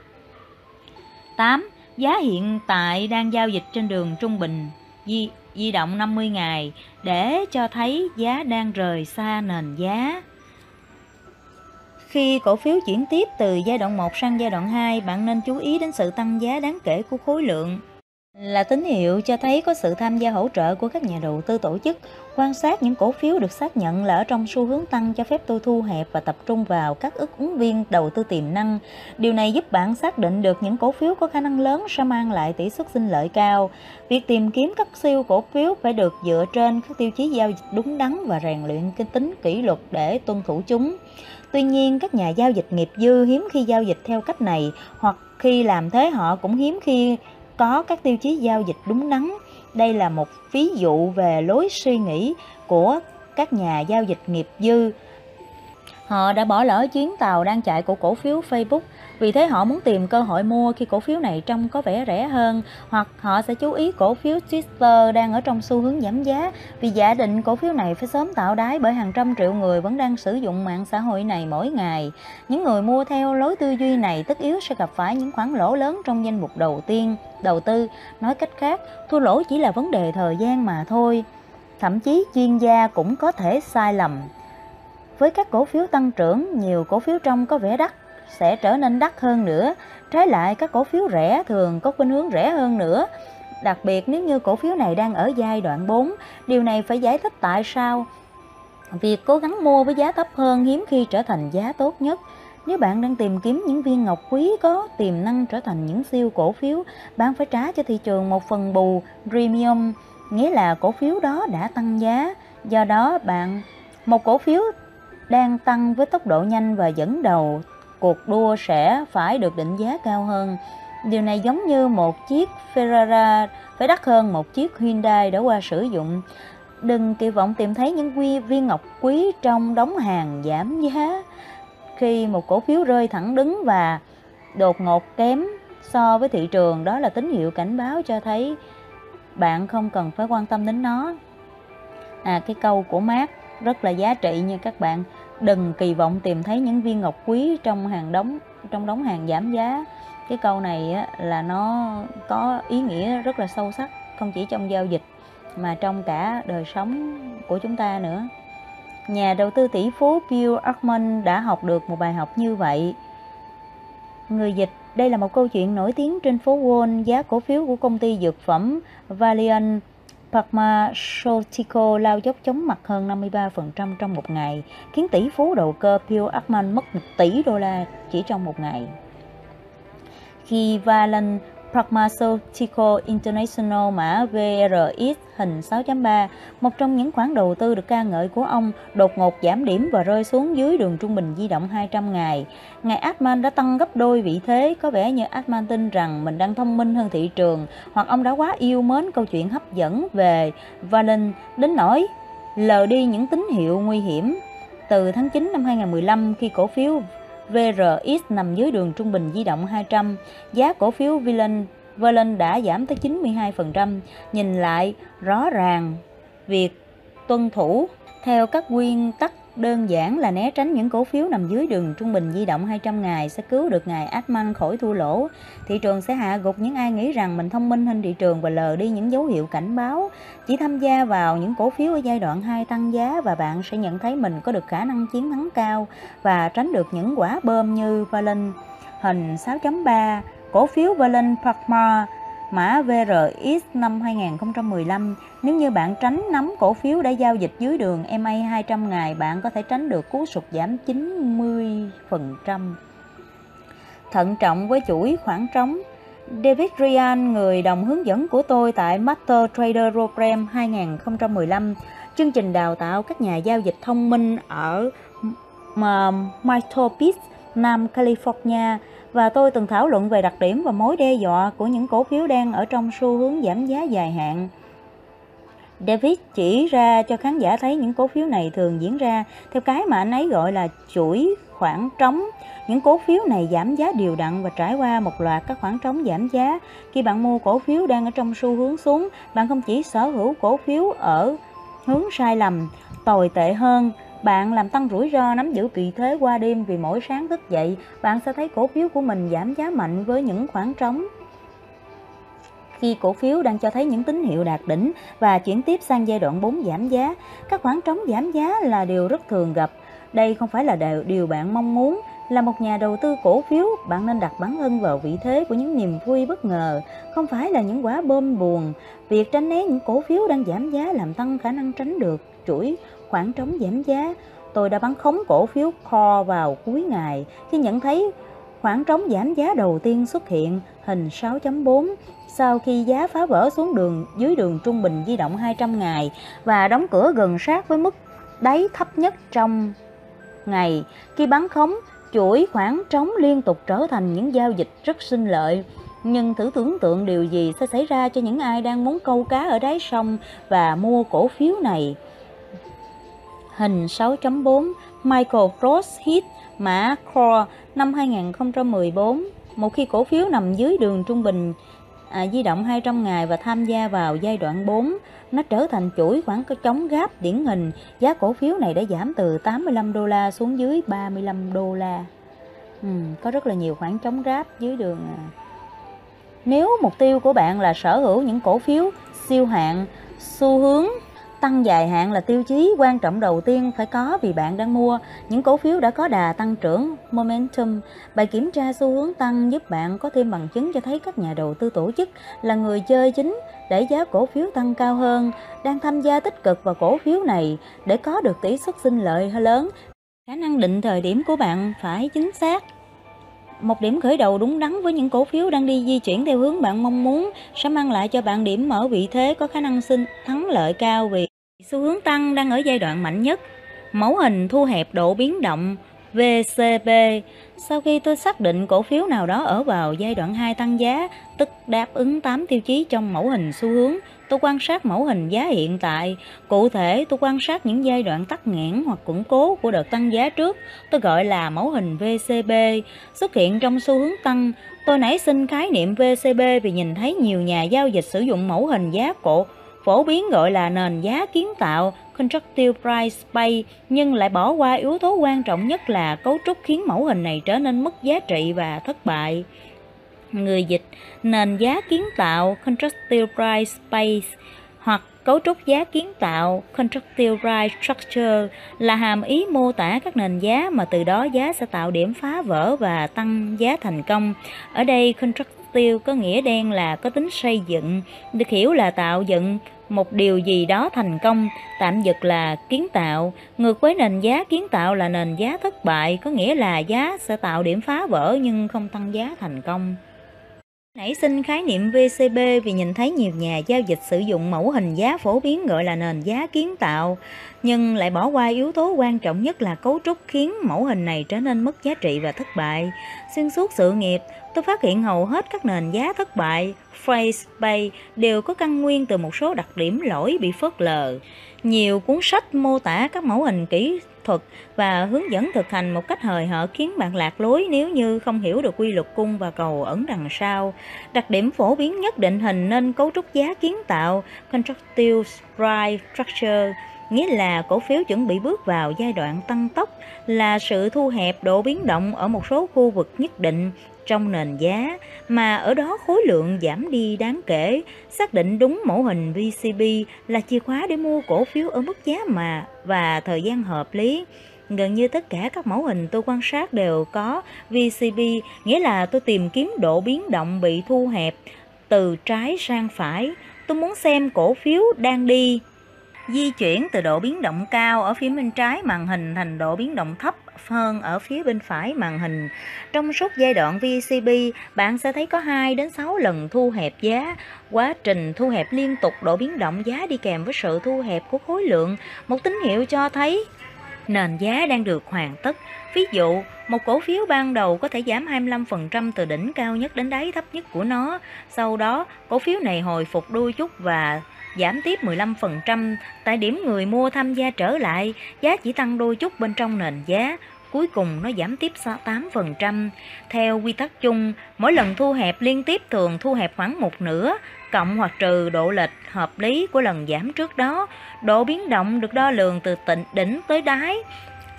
tám. Giá hiện tại đang giao dịch trên đường trung bình di, di động năm mươi ngày để cho thấy giá đang rời xa nền giá. Khi cổ phiếu chuyển tiếp từ giai đoạn một sang giai đoạn hai, bạn nên chú ý đến sự tăng giá đáng kể của khối lượng. Là tín hiệu cho thấy có sự tham gia hỗ trợ của các nhà đầu tư tổ chức. Quan sát những cổ phiếu được xác nhận là ở trong xu hướng tăng cho phép tôi thu hẹp và tập trung vào các ứng viên đầu tư tiềm năng. Điều này giúp bạn xác định được những cổ phiếu có khả năng lớn sẽ mang lại tỷ suất sinh lợi cao. Việc tìm kiếm các siêu cổ phiếu phải được dựa trên các tiêu chí giao dịch đúng đắn và rèn luyện cái tính kỷ luật để tuân thủ chúng. Tuy nhiên, các nhà giao dịch nghiệp dư hiếm khi giao dịch theo cách này, hoặc khi làm thế họ cũng hiếm khi có các tiêu chí giao dịch đúng đắn. Đây là một ví dụ về lối suy nghĩ của các nhà giao dịch nghiệp dư. Họ đã bỏ lỡ chuyến tàu đang chạy của cổ phiếu Facebook, vì thế họ muốn tìm cơ hội mua khi cổ phiếu này trông có vẻ rẻ hơn, hoặc họ sẽ chú ý cổ phiếu Twitter đang ở trong xu hướng giảm giá, vì giả định cổ phiếu này phải sớm tạo đáy bởi hàng trăm triệu người vẫn đang sử dụng mạng xã hội này mỗi ngày. Những người mua theo lối tư duy này tất yếu sẽ gặp phải những khoản lỗ lớn trong danh mục đầu tiên đầu tư. Nói cách khác, thua lỗ chỉ là vấn đề thời gian mà thôi. Thậm chí chuyên gia cũng có thể sai lầm. Với các cổ phiếu tăng trưởng, nhiều cổ phiếu trông có vẻ đắt sẽ trở nên đắt hơn nữa. Trái lại, các cổ phiếu rẻ thường có khuynh hướng rẻ hơn nữa, đặc biệt nếu như cổ phiếu này đang ở giai đoạn bốn. Điều này phải giải thích tại sao việc cố gắng mua với giá thấp hơn hiếm khi trở thành giá tốt nhất. Nếu bạn đang tìm kiếm những viên ngọc quý có tiềm năng trở thành những siêu cổ phiếu, bạn phải trả cho thị trường một phần bù premium, nghĩa là cổ phiếu đó đã tăng giá. Do đó, bạn một cổ phiếu đang tăng với tốc độ nhanh và dẫn đầu cuộc đua sẽ phải được định giá cao hơn. Điều này giống như một chiếc Ferrari phải đắt hơn một chiếc Hyundai đã qua sử dụng. Đừng kỳ vọng tìm thấy những viên ngọc quý trong đống hàng giảm giá. Khi một cổ phiếu rơi thẳng đứng và đột ngột kém so với thị trường, đó là tín hiệu cảnh báo cho thấy bạn không cần phải quan tâm đến nó. À, cái câu của Mark rất là giá trị như các bạn. Đừng kỳ vọng tìm thấy những viên ngọc quý trong hàng đống trong đống hàng giảm giá. Cái câu này á, là nó có ý nghĩa rất là sâu sắc, không chỉ trong giao dịch mà trong cả đời sống của chúng ta nữa. Nhà đầu tư tỷ phú Bill Ackman đã học được một bài học như vậy. Người dịch: đây là một câu chuyện nổi tiếng trên phố Wall. Giá cổ phiếu của công ty dược phẩm Valeant Pharmaceutical lao dốc chóng mặt hơn năm mươi ba phần trăm trong một ngày, khiến tỷ phú đầu cơ Bill Ackman mất một tỷ đô la chỉ trong một ngày. Khi Valeant Pharmaceutical International mã vê rờ ích hình sáu chấm ba, một trong những khoản đầu tư được ca ngợi của ông, đột ngột giảm điểm và rơi xuống dưới đường trung bình di động hai trăm ngày. Ngài Ackman đã tăng gấp đôi vị thế. Có vẻ như Ackman tin rằng mình đang thông minh hơn thị trường, hoặc ông đã quá yêu mến câu chuyện hấp dẫn về Valeant đến nỗi lờ đi những tín hiệu nguy hiểm. Từ tháng chín năm hai nghìn không trăm mười lăm, khi cổ phiếu vê rờ ích nằm dưới đường trung bình di động hai trăm, giá cổ phiếu Valeant đã giảm tới chín mươi hai phần trăm. Nhìn lại, rõ ràng việc tuân thủ theo các nguyên tắc đơn giản là né tránh những cổ phiếu nằm dưới đường trung bình di động hai trăm ngày sẽ cứu được ngài Ackman khỏi thua lỗ. Thị trường sẽ hạ gục những ai nghĩ rằng mình thông minh hơn thị trường và lờ đi những dấu hiệu cảnh báo. Chỉ tham gia vào những cổ phiếu ở giai đoạn hai tăng giá và bạn sẽ nhận thấy mình có được khả năng chiến thắng cao và tránh được những quả bom như Valeant. Hình sáu chấm ba, cổ phiếu Valeant Pharma mã vê rờ ích năm hai nghìn không trăm mười lăm. Nếu như bạn tránh nắm cổ phiếu đã giao dịch dưới đường em a hai trăm ngày, bạn có thể tránh được cú sụt giảm chín mươi phần trăm. Thận trọng với chuỗi khoảng trống. David Ryan, người đồng hướng dẫn của tôi tại Master Trader Program hai nghìn không trăm mười lăm, chương trình đào tạo các nhà giao dịch thông minh ở Myrtle Beach, Nam California, và tôi từng thảo luận về đặc điểm và mối đe dọa của những cổ phiếu đang ở trong xu hướng giảm giá dài hạn. David chỉ ra cho khán giả thấy những cổ phiếu này thường diễn ra theo cái mà anh ấy gọi là chuỗi khoảng trống. Những cổ phiếu này giảm giá đều đặn và trải qua một loạt các khoảng trống giảm giá. Khi bạn mua cổ phiếu đang ở trong xu hướng xuống, bạn không chỉ sở hữu cổ phiếu ở hướng sai lầm, tồi tệ hơn, bạn làm tăng rủi ro nắm giữ vị thế qua đêm, vì mỗi sáng thức dậy, bạn sẽ thấy cổ phiếu của mình giảm giá mạnh với những khoảng trống. Khi cổ phiếu đang cho thấy những tín hiệu đạt đỉnh và chuyển tiếp sang giai đoạn bốn giảm giá, các khoảng trống giảm giá là điều rất thường gặp. Đây không phải là điều bạn mong muốn. Là một nhà đầu tư cổ phiếu, bạn nên đặt bản thân vào vị thế của những niềm vui bất ngờ, không phải là những quả bom buồn. Việc tránh né những cổ phiếu đang giảm giá làm tăng khả năng tránh được chuỗi khoảng trống giảm giá. Tôi đã bán khống cổ phiếu Core vào cuối ngày khi nhận thấy khoảng trống giảm giá đầu tiên xuất hiện, hình sáu chấm bốn, sau khi giá phá vỡ xuống đường dưới đường trung bình di động hai trăm ngày và đóng cửa gần sát với mức đáy thấp nhất trong ngày. Khi bán khống, chuỗi khoảng trống liên tục trở thành những giao dịch rất sinh lợi. Nhưng thử tưởng tượng điều gì sẽ xảy ra cho những ai đang muốn câu cá ở đáy sông và mua cổ phiếu này. Hình sáu chấm bốn, Michael Frost hit mã Core năm hai nghìn không trăm mười bốn. Một khi cổ phiếu nằm dưới đường trung bình à, di động hai trăm ngày và tham gia vào giai đoạn bốn, nó trở thành chuỗi khoảng trống gáp điển hình. Giá cổ phiếu này đã giảm từ tám mươi lăm đô la xuống dưới ba mươi lăm đô la. Ừ, có rất là nhiều khoảng trống gáp dưới đường. À. Nếu mục tiêu của bạn là sở hữu những cổ phiếu siêu hạn, xu hướng tăng dài hạn là tiêu chí quan trọng đầu tiên phải có vì bạn đang mua những cổ phiếu đã có đà tăng trưởng momentum. Bài kiểm tra xu hướng tăng giúp bạn có thêm bằng chứng cho thấy các nhà đầu tư tổ chức là người chơi chính để giá cổ phiếu tăng cao hơn, đang tham gia tích cực vào cổ phiếu này để có được tỷ suất sinh lợi hơi lớn. Khả năng định thời điểm của bạn phải chính xác. Một điểm khởi đầu đúng đắn với những cổ phiếu đang đi di chuyển theo hướng bạn mong muốn sẽ mang lại cho bạn điểm ở vị thế có khả năng sinh thắng lợi cao vì xu hướng tăng đang ở giai đoạn mạnh nhất. Mẫu hình thu hẹp độ biến động vê xê pê. Sau khi tôi xác định cổ phiếu nào đó ở vào giai đoạn hai tăng giá, tức đáp ứng tám tiêu chí trong mẫu hình xu hướng, tôi quan sát mẫu hình giá hiện tại. Cụ thể, tôi quan sát những giai đoạn tắc nghẽn hoặc củng cố của đợt tăng giá trước, tôi gọi là mẫu hình vê xê pê. Xuất hiện trong xu hướng tăng, tôi nảy sinh khái niệm vê xê pê vì nhìn thấy nhiều nhà giao dịch sử dụng mẫu hình giá cổ phổ biến gọi là nền giá kiến tạo Constructive Price Space, nhưng lại bỏ qua yếu tố quan trọng nhất là cấu trúc khiến mẫu hình này trở nên mất giá trị và thất bại. Người dịch nền giá kiến tạo Constructive Price Space hoặc cấu trúc giá kiến tạo Constructive Price Structure là hàm ý mô tả các nền giá mà từ đó giá sẽ tạo điểm phá vỡ và tăng giá thành công. Ở đây Constructive có nghĩa đen là có tính xây dựng, được hiểu là tạo dựng một điều gì đó thành công, tạm dịch là kiến tạo. Ngược với nền giá kiến tạo là nền giá thất bại, có nghĩa là giá sẽ tạo điểm phá vỡ nhưng không tăng giá thành công. Nảy sinh khái niệm vê xê pê vì nhìn thấy nhiều nhà giao dịch sử dụng mẫu hình giá phổ biến gọi là nền giá kiến tạo, nhưng lại bỏ qua yếu tố quan trọng nhất là cấu trúc khiến mẫu hình này trở nên mất giá trị và thất bại. Xuyên suốt sự nghiệp, tôi phát hiện hầu hết các nền giá thất bại, phrase space, đều có căn nguyên từ một số đặc điểm lỗi bị phớt lờ. Nhiều cuốn sách mô tả các mẫu hình kỹ thuật và hướng dẫn thực hành một cách hời hợt khiến bạn lạc lối nếu như không hiểu được quy luật cung và cầu ẩn đằng sau. Đặc điểm phổ biến nhất định hình nên cấu trúc giá kiến tạo Constructive Price Structure, nghĩa là cổ phiếu chuẩn bị bước vào giai đoạn tăng tốc, là sự thu hẹp độ biến động ở một số khu vực nhất định trong nền giá, mà ở đó khối lượng giảm đi đáng kể. Xác định đúng mẫu hình vê xê pê là chìa khóa để mua cổ phiếu ở mức giá mà và thời gian hợp lý. Gần như tất cả các mẫu hình tôi quan sát đều có vê xê pê, nghĩa là tôi tìm kiếm độ biến động bị thu hẹp từ trái sang phải. Tôi muốn xem cổ phiếu đang đi di chuyển từ độ biến động cao ở phía bên trái màn hình thành độ biến động thấp hơn ở phía bên phải màn hình. Trong suốt giai đoạn vê xê pê, bạn sẽ thấy có hai đến sáu lần thu hẹp giá. Quá trình thu hẹp liên tục độ biến động giá đi kèm với sự thu hẹp của khối lượng, một tín hiệu cho thấy nền giá đang được hoàn tất. Ví dụ, một cổ phiếu ban đầu có thể giảm hai mươi lăm phần trăm từ đỉnh cao nhất đến đáy thấp nhất của nó. Sau đó, cổ phiếu này hồi phục đôi chút và giảm tiếp mười lăm phần trăm. Tại điểm người mua tham gia trở lại, giá chỉ tăng đôi chút bên trong nền giá. Cuối cùng nó giảm tiếp tám phần trăm. Theo quy tắc chung, mỗi lần thu hẹp liên tiếp thường thu hẹp khoảng một nửa, cộng hoặc trừ độ lệch hợp lý của lần giảm trước đó. Độ biến động được đo lường từ tịnh đỉnh tới đáy.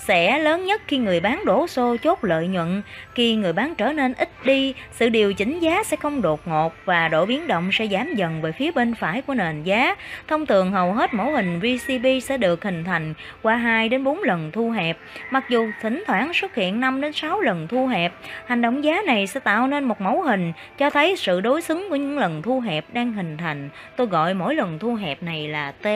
sẽ lớn nhất khi người bán đổ xô chốt lợi nhuận. Khi người bán trở nên ít đi, sự điều chỉnh giá sẽ không đột ngột và độ biến động sẽ giảm dần về phía bên phải của nền giá. Thông thường hầu hết mẫu hình vê xê bê sẽ được hình thành qua hai đến bốn lần thu hẹp, mặc dù thỉnh thoảng xuất hiện năm đến sáu lần thu hẹp. Hành động giá này sẽ tạo nên một mẫu hình cho thấy sự đối xứng của những lần thu hẹp đang hình thành. Tôi gọi mỗi lần thu hẹp này là T.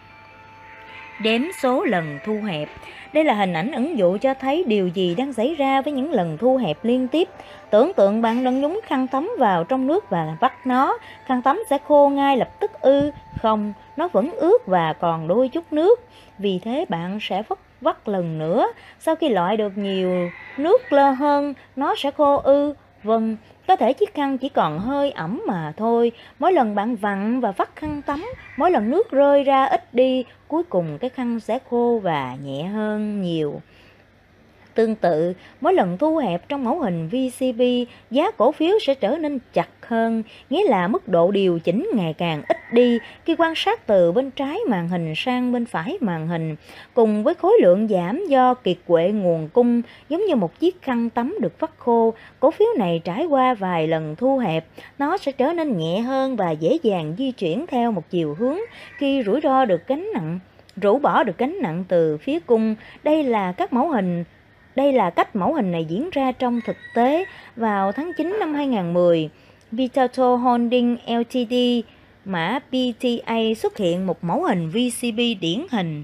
Đếm số lần thu hẹp. Đây là hình ảnh ứng dụ cho thấy điều gì đang xảy ra với những lần thu hẹp liên tiếp. Tưởng tượng bạn đang nhúng khăn tắm vào trong nước và vắt nó, khăn tắm sẽ khô ngay lập tức ư? Không, nó vẫn ướt và còn đôi chút nước. Vì thế bạn sẽ vắt vắt lần nữa. Sau khi loại được nhiều nước lơ hơn, nó sẽ khô ư? Vâng, có thể chiếc khăn chỉ còn hơi ẩm mà thôi. Mỗi lần bạn vặn và vắt khăn tắm, mỗi lần nước rơi ra ít đi, cuối cùng cái khăn sẽ khô và nhẹ hơn nhiều. Tương tự, mỗi lần thu hẹp trong mẫu hình vê xê bê, giá cổ phiếu sẽ trở nên chặt hơn, nghĩa là mức độ điều chỉnh ngày càng ít đi khi quan sát từ bên trái màn hình sang bên phải màn hình. Cùng với khối lượng giảm do kiệt quệ nguồn cung, giống như một chiếc khăn tắm được vắt khô, cổ phiếu này trải qua vài lần thu hẹp, nó sẽ trở nên nhẹ hơn và dễ dàng di chuyển theo một chiều hướng khi rủi ro được gánh nặng, rũ bỏ được gánh nặng từ phía cung. Đây là các mẫu hình Đây là cách mẫu hình này diễn ra trong thực tế. Vào tháng chín năm hai nghìn không trăm mười, Vitato Holding Ltd, mã pê tê a xuất hiện một mẫu hình vê xê bê điển hình.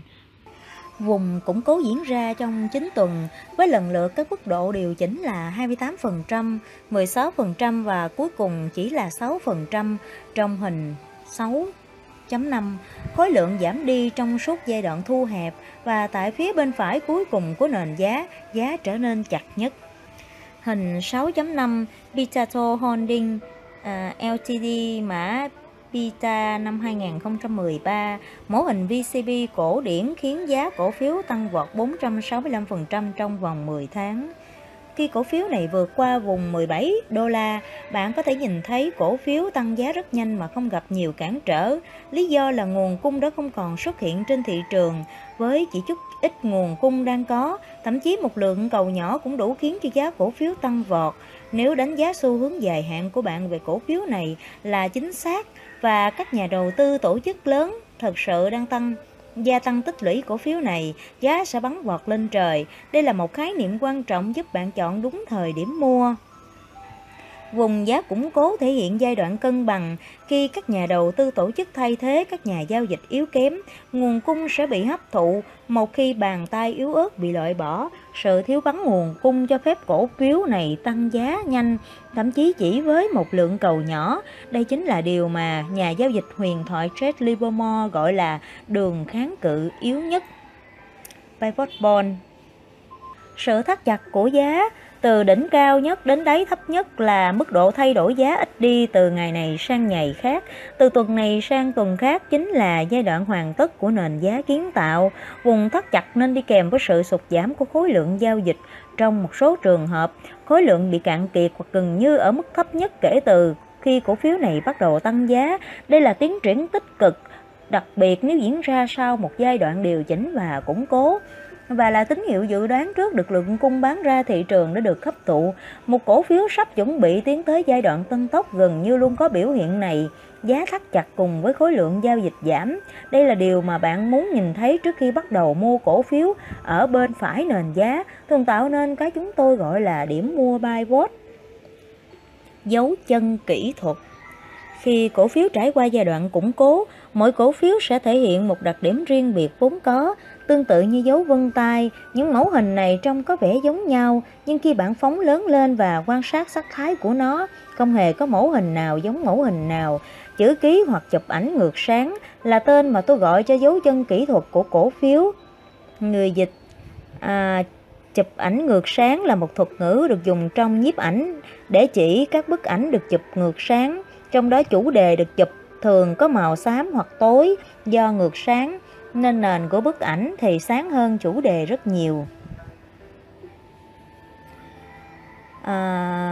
Vùng củng cố diễn ra trong chín tuần với lần lượt các mức độ điều chỉnh là hai mươi tám phần trăm, mười sáu phần trăm và cuối cùng chỉ là sáu phần trăm trong hình sáu chấm năm. Khối lượng giảm đi trong suốt giai đoạn thu hẹp và tại phía bên phải cuối cùng của nền giá, giá trở nên chặt nhất. Hình sáu chấm năm, Vitato Holding uh, Ltd, mã Pita năm hai nghìn không trăm mười ba, mẫu hình vê xê bê cổ điển khiến giá cổ phiếu tăng vọt bốn trăm sáu mươi lăm phần trăm trong vòng mười tháng. Khi cổ phiếu này vượt qua vùng mười bảy đô la, bạn có thể nhìn thấy cổ phiếu tăng giá rất nhanh mà không gặp nhiều cản trở. Lý do là nguồn cung đã không còn xuất hiện trên thị trường. Với chỉ chút ít nguồn cung đang có, thậm chí một lượng cầu nhỏ cũng đủ khiến cho giá cổ phiếu tăng vọt. Nếu đánh giá xu hướng dài hạn của bạn về cổ phiếu này là chính xác và các nhà đầu tư tổ chức lớn thật sự đang tăng gia tăng tích lũy cổ phiếu này, giá sẽ bắn vọt lên trời. Đây là một khái niệm quan trọng giúp bạn chọn đúng thời điểm mua. Vùng giá củng cố thể hiện giai đoạn cân bằng. Khi các nhà đầu tư tổ chức thay thế các nhà giao dịch yếu kém, nguồn cung sẽ bị hấp thụ. Một khi bàn tay yếu ớt bị loại bỏ, sự thiếu vắng nguồn cung cho phép cổ phiếu này tăng giá nhanh, thậm chí chỉ với một lượng cầu nhỏ. Đây chính là điều mà nhà giao dịch huyền thoại Jake Livermore gọi là đường kháng cự yếu nhất. Pivot Bond. Sự thắt chặt của giá từ đỉnh cao nhất đến đáy thấp nhất là mức độ thay đổi giá ít đi từ ngày này sang ngày khác. Từ tuần này sang tuần khác chính là giai đoạn hoàn tất của nền giá kiến tạo. Vùng thắt chặt nên đi kèm với sự sụt giảm của khối lượng giao dịch. Trong một số trường hợp, khối lượng bị cạn kiệt hoặc gần như ở mức thấp nhất kể từ khi cổ phiếu này bắt đầu tăng giá. Đây là tiến triển tích cực, đặc biệt nếu diễn ra sau một giai đoạn điều chỉnh và củng cố, và là tín hiệu dự đoán trước được lượng cung bán ra thị trường đã được hấp thụ. Một cổ phiếu sắp chuẩn bị tiến tới giai đoạn tăng tốc gần như luôn có biểu hiện này. Giá thắt chặt cùng với khối lượng giao dịch giảm. Đây là điều mà bạn muốn nhìn thấy trước khi bắt đầu mua cổ phiếu. Ở bên phải nền giá thường tạo nên cái chúng tôi gọi là điểm mua buy bot. Dấu chân kỹ thuật. Khi cổ phiếu trải qua giai đoạn củng cố, mỗi cổ phiếu sẽ thể hiện một đặc điểm riêng biệt vốn có. Tương tự như dấu vân tay, những mẫu hình này trông có vẻ giống nhau, nhưng khi bạn phóng lớn lên và quan sát sắc thái của nó, không hề có mẫu hình nào giống mẫu hình nào. Chữ ký hoặc chụp ảnh ngược sáng là tên mà tôi gọi cho dấu chân kỹ thuật của cổ phiếu. Người dịch à, chụp ảnh ngược sáng là một thuật ngữ được dùng trong nhiếp ảnh để chỉ các bức ảnh được chụp ngược sáng, trong đó chủ đề được chụp thường có màu xám hoặc tối do ngược sáng, nên nền của bức ảnh thì sáng hơn chủ đề rất nhiều. À,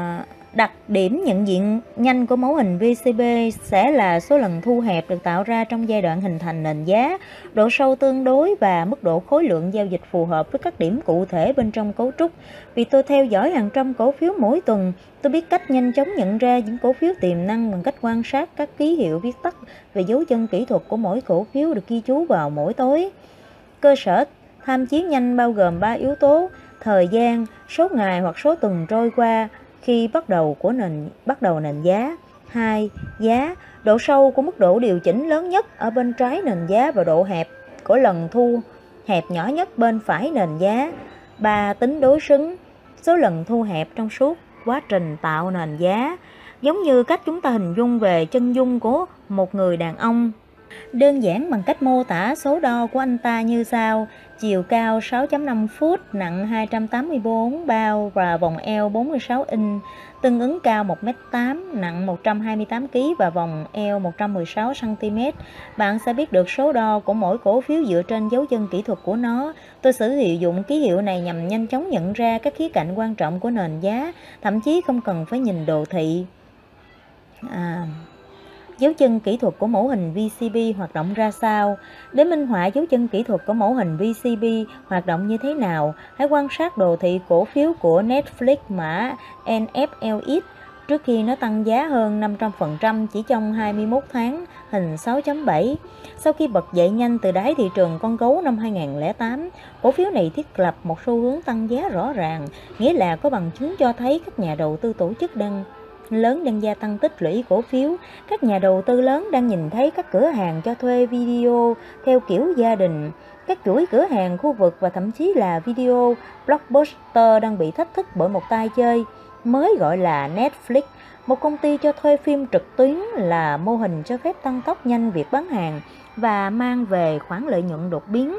Đặc điểm nhận diện nhanh của mẫu hình vê xê bê sẽ là số lần thu hẹp được tạo ra trong giai đoạn hình thành nền giá, độ sâu tương đối và mức độ khối lượng giao dịch phù hợp với các điểm cụ thể bên trong cấu trúc. Vì tôi theo dõi hàng trăm cổ phiếu mỗi tuần, tôi biết cách nhanh chóng nhận ra những cổ phiếu tiềm năng bằng cách quan sát các ký hiệu viết tắt về dấu chân kỹ thuật của mỗi cổ phiếu được ghi chú vào mỗi tối. Cơ sở tham chiếu nhanh bao gồm ba yếu tố: thời gian, số ngày hoặc số tuần trôi qua khi bắt đầu của nền bắt đầu nền giá. Hai, giá, độ sâu của mức độ điều chỉnh lớn nhất ở bên trái nền giá và độ hẹp của lần thu hẹp nhỏ nhất bên phải nền giá. Ba, tính đối xứng, số lần thu hẹp trong suốt quá trình tạo nền giá, giống như cách chúng ta hình dung về chân dung của một người đàn ông. Đơn giản bằng cách mô tả số đo của anh ta như sau: chiều cao sáu phẩy năm foot, nặng hai trăm tám mươi bốn bao và vòng eo bốn mươi sáu inch, tương ứng cao một mét tám, nặng một trăm hai mươi tám ki lô gam và vòng eo một trăm mười sáu xăng ti mét. Bạn sẽ biết được số đo của mỗi cổ phiếu dựa trên dấu chân kỹ thuật của nó. Tôi sử dụng ký hiệu này nhằm nhanh chóng nhận ra các khía cạnh quan trọng của nền giá, thậm chí không cần phải nhìn đồ thị. À... Dấu chân kỹ thuật của mẫu hình vê xê bê hoạt động ra sao? Để minh họa dấu chân kỹ thuật của mẫu hình vê xê bê hoạt động như thế nào, hãy quan sát đồ thị cổ phiếu của Netflix mã en ép lờ ích trước khi nó tăng giá hơn năm trăm phần trăm chỉ trong hai mươi mốt tháng, hình sáu chấm bảy. Sau khi bật dậy nhanh từ đáy thị trường con gấu năm hai nghìn không trăm lẻ tám, cổ phiếu này thiết lập một xu hướng tăng giá rõ ràng, nghĩa là có bằng chứng cho thấy các nhà đầu tư tổ chức đang lớn đang gia tăng tích lũy cổ phiếu. Các nhà đầu tư lớn đang nhìn thấy các cửa hàng cho thuê video theo kiểu gia đình, các chuỗi cửa hàng khu vực và thậm chí là video blockbuster đang bị thách thức bởi một tay chơi mới gọi là Netflix, một công ty cho thuê phim trực tuyến là mô hình cho phép tăng tốc nhanh việc bán hàng và mang về khoản lợi nhuận đột biến.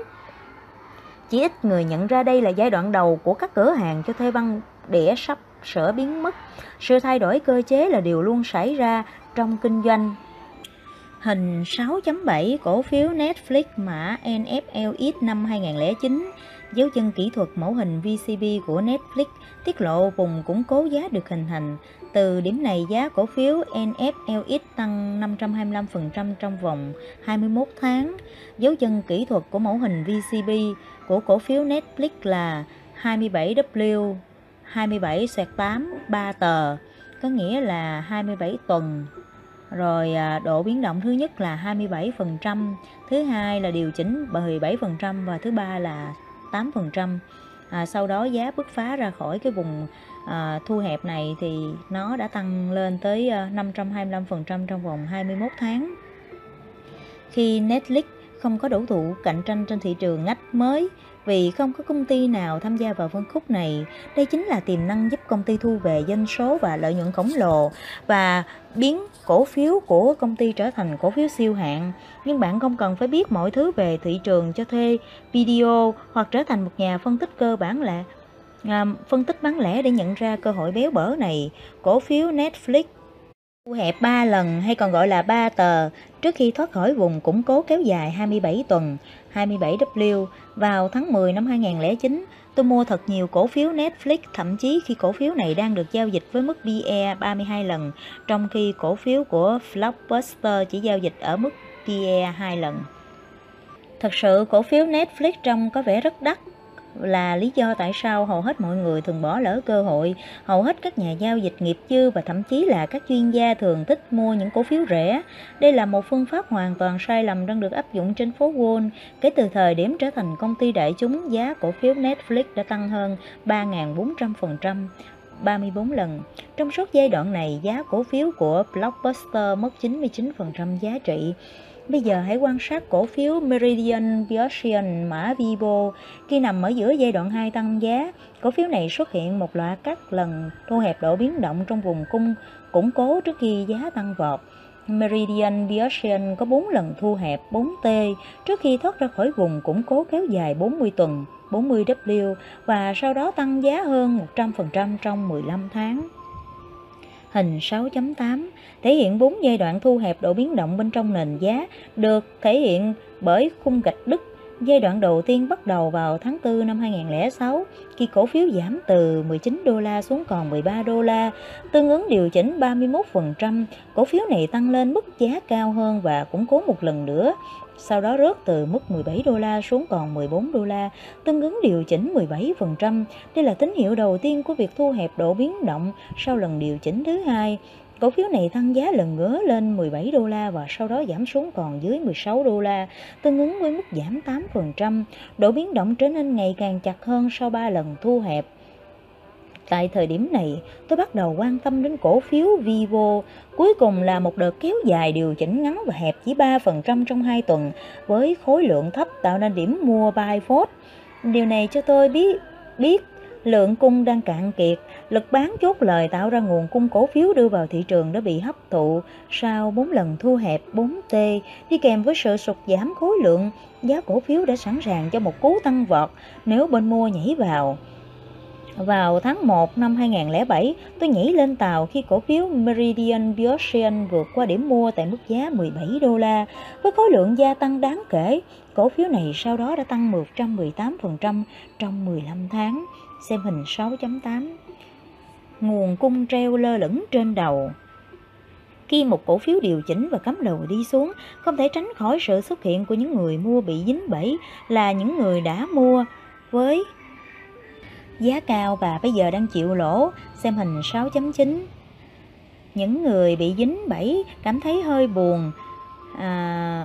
Chỉ ít người nhận ra đây là giai đoạn đầu của các cửa hàng cho thuê băng đĩa sắp sửa biến mất. Sự thay đổi cơ chế là điều luôn xảy ra trong kinh doanh. Hình sáu chấm bảy cổ phiếu Netflix mã en ép lờ ích năm hai nghìn không trăm lẻ chín. Dấu chân kỹ thuật mẫu hình vê xê bê của Netflix tiết lộ vùng củng cố giá được hình thành. Từ điểm này, giá cổ phiếu en ép lờ ích tăng năm trăm hai mươi lăm phần trăm trong vòng hai mươi mốt tháng. Dấu chân kỹ thuật của mẫu hình vê xê bê của cổ phiếu Netflix là hai mươi bảy W hai mươi bảy tám ba tờ, có nghĩa là hai mươi bảy tuần. Rồi độ biến động thứ nhất là hai mươi bảy phần trăm, thứ hai là điều chỉnh mười bảy phần trăm và thứ ba là tám phần trăm. À, sau đó giá bứt phá ra khỏi cái vùng à, thu hẹp này thì nó đã tăng lên tới à, năm trăm hai mươi lăm phần trăm trong vòng hai mươi mốt tháng. Khi Netflix không có đối thủ cạnh tranh trên thị trường ngách mới, vì không có công ty nào tham gia vào phân khúc này. Đây chính là tiềm năng giúp công ty thu về doanh số và lợi nhuận khổng lồ và biến cổ phiếu của công ty trở thành cổ phiếu siêu hạng. Nhưng bạn không cần phải biết mọi thứ về thị trường cho thuê video hoặc trở thành một nhà phân tích cơ bản lẻ, à, phân tích bán lẻ để nhận ra cơ hội béo bở này. Cổ phiếu Netflix thu hẹp ba lần hay còn gọi là ba tờ trước khi thoát khỏi vùng củng cố kéo dài hai mươi bảy tuần, hai mươi bảy W. Vào tháng mười năm hai nghìn không trăm lẻ chín, tôi mua thật nhiều cổ phiếu Netflix, thậm chí khi cổ phiếu này đang được giao dịch với mức P E ba mươi hai lần, trong khi cổ phiếu của Blockbuster chỉ giao dịch ở mức P E hai lần. Thật sự cổ phiếu Netflix trông có vẻ rất đắt, là lý do tại sao hầu hết mọi người thường bỏ lỡ cơ hội. Hầu hết các nhà giao dịch nghiệp dư và thậm chí là các chuyên gia thường thích mua những cổ phiếu rẻ. Đây là một phương pháp hoàn toàn sai lầm đang được áp dụng trên phố Wall. Kể từ thời điểm trở thành công ty đại chúng, giá cổ phiếu Netflix đã tăng hơn ba nghìn bốn trăm phần trăm, ba mươi bốn lần. Trong suốt giai đoạn này, giá cổ phiếu của Blockbuster mất chín mươi chín phần trăm giá trị. Bây giờ hãy quan sát cổ phiếu Meridian Biocean mã Vivo. Khi nằm ở giữa giai đoạn hai tăng giá, cổ phiếu này xuất hiện một loạt các lần thu hẹp độ biến động trong vùng cung củng cố trước khi giá tăng vọt. Meridian Biocean có bốn lần thu hẹp bốn T trước khi thoát ra khỏi vùng củng cố kéo dài bốn mươi tuần, bốn mươi W, và sau đó tăng giá hơn một trăm phần trăm trong mười lăm tháng. Hình sáu chấm tám thể hiện bốn giai đoạn thu hẹp độ biến động bên trong nền giá, được thể hiện bởi khung gạch đứt Giai đoạn đầu tiên bắt đầu vào tháng tư năm hai nghìn không trăm lẻ sáu, khi cổ phiếu giảm từ mười chín đô la xuống còn mười ba đô la, tương ứng điều chỉnh ba mươi mốt phần trăm. Cổ phiếu này tăng lên mức giá cao hơn và củng cố một lần nữa. Sau đó rớt từ mức mười bảy đô la xuống còn mười bốn đô la, tương ứng điều chỉnh mười bảy phần trăm. Đây là tín hiệu đầu tiên của việc thu hẹp độ biến động sau lần điều chỉnh thứ hai. Cổ phiếu này tăng giá lần nữa lên mười bảy đô la và sau đó giảm xuống còn dưới mười sáu đô la, tương ứng với mức giảm tám phần trăm. Độ biến động trở nên ngày càng chặt hơn sau ba lần thu hẹp. Tại thời điểm này, tôi bắt đầu quan tâm đến cổ phiếu Vivo. Cuối cùng là một đợt kéo dài điều chỉnh ngắn và hẹp chỉ ba phần trăm trong hai tuần, với khối lượng thấp tạo nên điểm mua buy phốt. Điều này cho tôi biết biết lượng cung đang cạn kiệt, lực bán chốt lời tạo ra nguồn cung cổ phiếu đưa vào thị trường đã bị hấp thụ sau bốn lần thu hẹp bốn T, đi kèm với sự sụt giảm khối lượng. Giá cổ phiếu đã sẵn sàng cho một cú tăng vọt nếu bên mua nhảy vào. Vào tháng một năm hai nghìn không trăm lẻ bảy, tôi nhảy lên tàu khi cổ phiếu Meridian Biocean vượt qua điểm mua tại mức giá mười bảy đô la. Với khối lượng gia tăng đáng kể, cổ phiếu này sau đó đã tăng một trăm mười tám phần trăm trong mười lăm tháng. Xem hình sáu chấm tám. Nguồn cung treo lơ lửng trên đầu. Khi một cổ phiếu điều chỉnh và cắm đầu đi xuống, không thể tránh khỏi sự xuất hiện của những người mua bị dính bẫy, là những người đã mua với giá cao và bây giờ đang chịu lỗ. Xem hình sáu chấm chín. Những người bị dính bẫy cảm thấy hơi buồn à,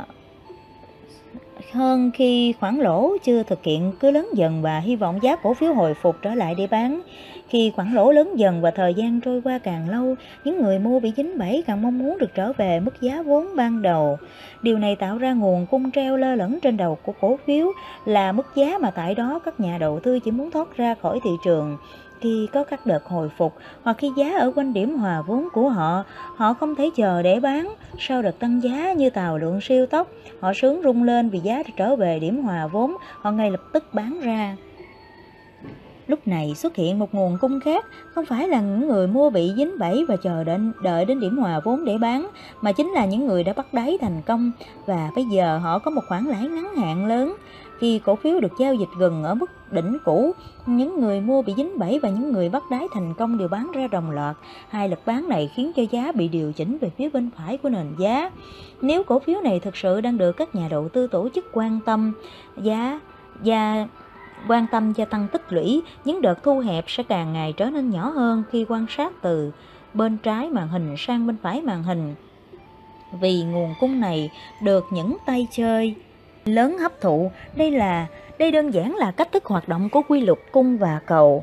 hơn khi khoản lỗ chưa thực hiện cứ lớn dần và hy vọng giá cổ phiếu hồi phục trở lại để bán. Khi khoản lỗ lớn dần và thời gian trôi qua càng lâu, những người mua bị dính bẫy càng mong muốn được trở về mức giá vốn ban đầu. Điều này tạo ra nguồn cung treo lơ lửng trên đầu của cổ phiếu, là mức giá mà tại đó các nhà đầu tư chỉ muốn thoát ra khỏi thị trường. Khi có các đợt hồi phục hoặc khi giá ở quanh điểm hòa vốn của họ, họ không thể chờ để bán. Sau đợt tăng giá như tàu lượng siêu tốc, họ sướng rung lên vì giá đã trở về điểm hòa vốn, họ ngay lập tức bán ra. Lúc này xuất hiện một nguồn cung khác, không phải là những người mua bị dính bẫy và chờ đến đợi đến điểm hòa vốn để bán, mà chính là những người đã bắt đáy thành công và bây giờ họ có một khoản lãi ngắn hạn lớn. Khi cổ phiếu được giao dịch gần ở mức đỉnh cũ, những người mua bị dính bẫy và những người bắt đáy thành công đều bán ra đồng loạt. Hai lực bán này khiến cho giá bị điều chỉnh về phía bên phải của nền giá. Nếu cổ phiếu này thực sự đang được các nhà đầu tư tổ chức quan tâm, giá giá quan tâm gia tăng tích lũy, những đợt thu hẹp sẽ càng ngày trở nên nhỏ hơn khi quan sát từ bên trái màn hình sang bên phải màn hình. Vì nguồn cung này được những tay chơi lớn hấp thụ. Đây là đây đơn giản là cách thức hoạt động của quy luật cung và cầu.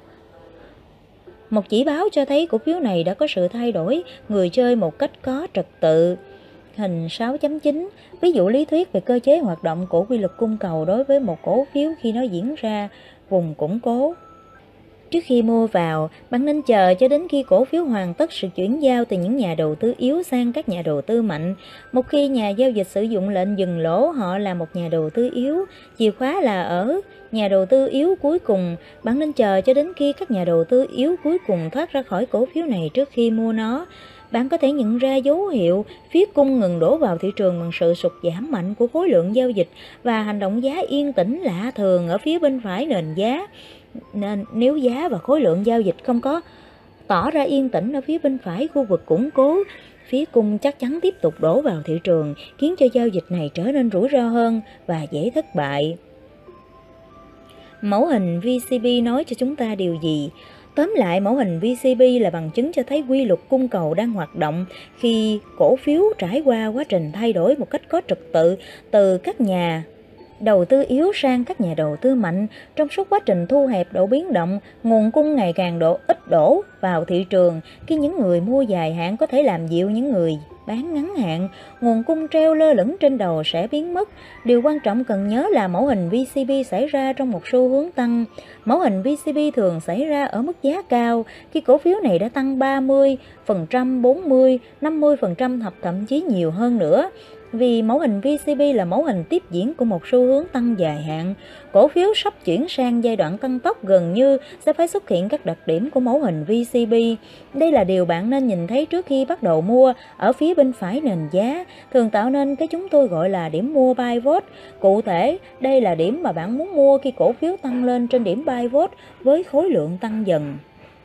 Một chỉ báo cho thấy cổ phiếu này đã có sự thay đổi người chơi một cách có trật tự. Hình sáu chấm chín. Ví dụ lý thuyết về cơ chế hoạt động của quy luật cung cầu đối với một cổ phiếu khi nó diễn ra vùng củng cố. Trước khi mua vào, bạn nên chờ cho đến khi cổ phiếu hoàn tất sự chuyển giao từ những nhà đầu tư yếu sang các nhà đầu tư mạnh. Một khi nhà giao dịch sử dụng lệnh dừng lỗ, họ là một nhà đầu tư yếu. Chìa khóa là ở nhà đầu tư yếu cuối cùng. Bạn nên chờ cho đến khi các nhà đầu tư yếu cuối cùng thoát ra khỏi cổ phiếu này trước khi mua nó. Bạn có thể nhận ra dấu hiệu phía cung ngừng đổ vào thị trường bằng sự sụt giảm mạnh của khối lượng giao dịch và hành động giá yên tĩnh lạ thường ở phía bên phải nền giá. Nên nếu giá và khối lượng giao dịch không có tỏ ra yên tĩnh ở phía bên phải khu vực củng cố, phía cung chắc chắn tiếp tục đổ vào thị trường, khiến cho giao dịch này trở nên rủi ro hơn và dễ thất bại. Mẫu hình vê xê bê nói cho chúng ta điều gì? Tóm lại, mẫu hình vê xê bê là bằng chứng cho thấy quy luật cung cầu đang hoạt động khi cổ phiếu trải qua quá trình thay đổi một cách có trật tự từ các nhà đầu tư yếu sang các nhà đầu tư mạnh. Trong suốt quá trình thu hẹp độ biến động, nguồn cung ngày càng độ ít đổ vào thị trường. Khi những người mua dài hạn có thể làm dịu những người bán ngắn hạn, nguồn cung treo lơ lửng trên đầu sẽ biến mất. Điều quan trọng cần nhớ là mẫu hình vê xê bê xảy ra trong một xu hướng tăng. Mẫu hình vê xê bê thường xảy ra ở mức giá cao khi cổ phiếu này đã tăng ba mươi phần trăm, bốn mươi, năm mươi phần trăm hoặc thậm chí nhiều hơn nữa. Vì mẫu hình vê xê bê là mẫu hình tiếp diễn của một xu hướng tăng dài hạn, cổ phiếu sắp chuyển sang giai đoạn tăng tốc gần như sẽ phải xuất hiện các đặc điểm của mẫu hình vê xê bê. Đây là điều bạn nên nhìn thấy trước khi bắt đầu mua. Ở phía bên phải nền giá thường tạo nên cái chúng tôi gọi là điểm mua buy vote. Cụ thể, đây là điểm mà bạn muốn mua khi cổ phiếu tăng lên trên điểm buy vote với khối lượng tăng dần.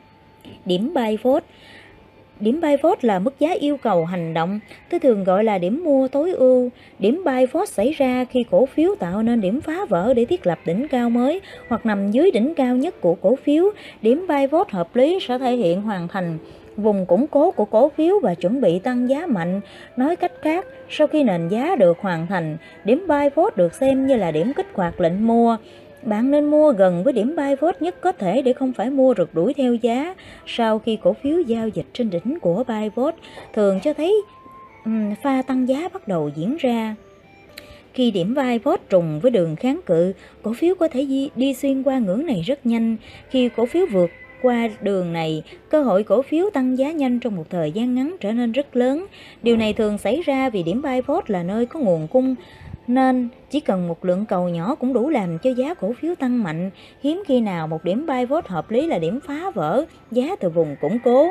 Điểm buy vote Điểm buy vote là mức giá yêu cầu hành động, tôi thường gọi là điểm mua tối ưu. Điểm buy vote xảy ra khi cổ phiếu tạo nên điểm phá vỡ để thiết lập đỉnh cao mới hoặc nằm dưới đỉnh cao nhất của cổ phiếu. Điểm buy vote hợp lý sẽ thể hiện hoàn thành vùng củng cố của cổ phiếu và chuẩn bị tăng giá mạnh. Nói cách khác, sau khi nền giá được hoàn thành, điểm buy vote được xem như là điểm kích hoạt lệnh mua. Bạn nên mua gần với điểm buy vote nhất có thể để không phải mua rượt đuổi theo giá. Sau khi cổ phiếu giao dịch trên đỉnh của buy vote, thường cho thấy um, pha tăng giá bắt đầu diễn ra. Khi điểm buy vote trùng với đường kháng cự, cổ phiếu có thể đi, đi xuyên qua ngưỡng này rất nhanh. Khi cổ phiếu vượt qua đường này, cơ hội cổ phiếu tăng giá nhanh trong một thời gian ngắn trở nên rất lớn. Điều này thường xảy ra vì điểm buy vote là nơi có nguồn cung, nên chỉ cần một lượng cầu nhỏ cũng đủ làm cho giá cổ phiếu tăng mạnh. Hiếm khi nào một điểm buy vote hợp lý là điểm phá vỡ giá từ vùng củng cố.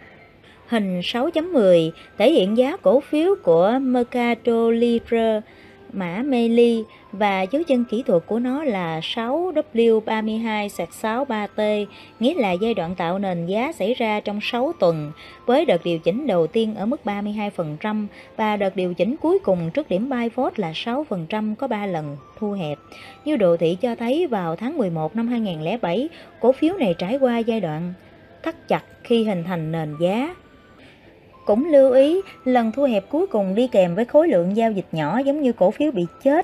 Hình sáu chấm mười thể hiện giá cổ phiếu của Mercado Libre mã Meli và dấu chân kỹ thuật của nó là sáu W ba hai sáu ba T, nghĩa là giai đoạn tạo nền giá xảy ra trong sáu tuần, với đợt điều chỉnh đầu tiên ở mức ba mươi hai phần trăm và đợt điều chỉnh cuối cùng trước điểm buy vote là sáu phần trăm, có ba lần thu hẹp. Như đồ thị cho thấy, vào tháng mười một năm hai nghìn không trăm lẻ bảy, cổ phiếu này trải qua giai đoạn thắt chặt khi hình thành nền giá. Cũng lưu ý, lần thu hẹp cuối cùng đi kèm với khối lượng giao dịch nhỏ giống như cổ phiếu bị chết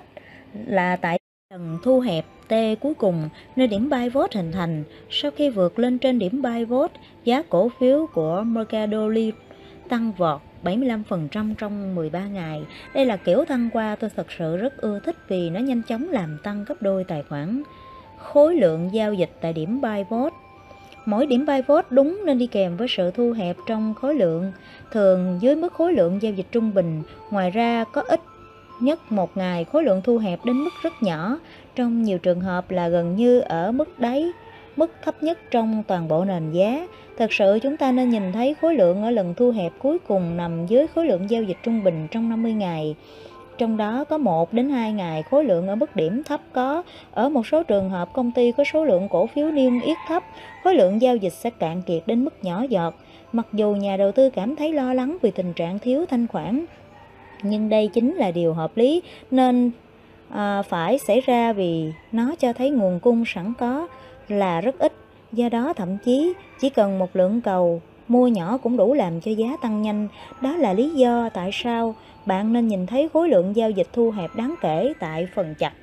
là tại lần thu hẹp T cuối cùng nơi điểm buy vote hình thành. Sau khi vượt lên trên điểm buy vote, giá cổ phiếu của Mercado Libre tăng vọt bảy mươi lăm phần trăm trong mười ba ngày. Đây là kiểu thăng qua tôi thật sự rất ưa thích vì nó nhanh chóng làm tăng gấp đôi tài khoản. Khối lượng giao dịch tại điểm buy vote. Mỗi điểm buy vote đúng nên đi kèm với sự thu hẹp trong khối lượng, thường dưới mức khối lượng giao dịch trung bình. Ngoài ra, có ít nhất một ngày khối lượng thu hẹp đến mức rất nhỏ, trong nhiều trường hợp là gần như ở mức đáy, mức thấp nhất trong toàn bộ nền giá. Thật sự chúng ta nên nhìn thấy khối lượng ở lần thu hẹp cuối cùng nằm dưới khối lượng giao dịch trung bình trong năm mươi ngày. Trong đó có một đến hai ngày khối lượng ở mức điểm thấp có. Ở một số trường hợp công ty có số lượng cổ phiếu niêm yết thấp, khối lượng giao dịch sẽ cạn kiệt đến mức nhỏ giọt. Mặc dù nhà đầu tư cảm thấy lo lắng vì tình trạng thiếu thanh khoản, nhưng đây chính là điều hợp lý nên à, phải xảy ra vì nó cho thấy nguồn cung sẵn có là rất ít. Do đó thậm chí chỉ cần một lượng cầu mua nhỏ cũng đủ làm cho giá tăng nhanh. Đó là lý do tại sao bạn nên nhìn thấy khối lượng giao dịch thu hẹp đáng kể tại phần chặt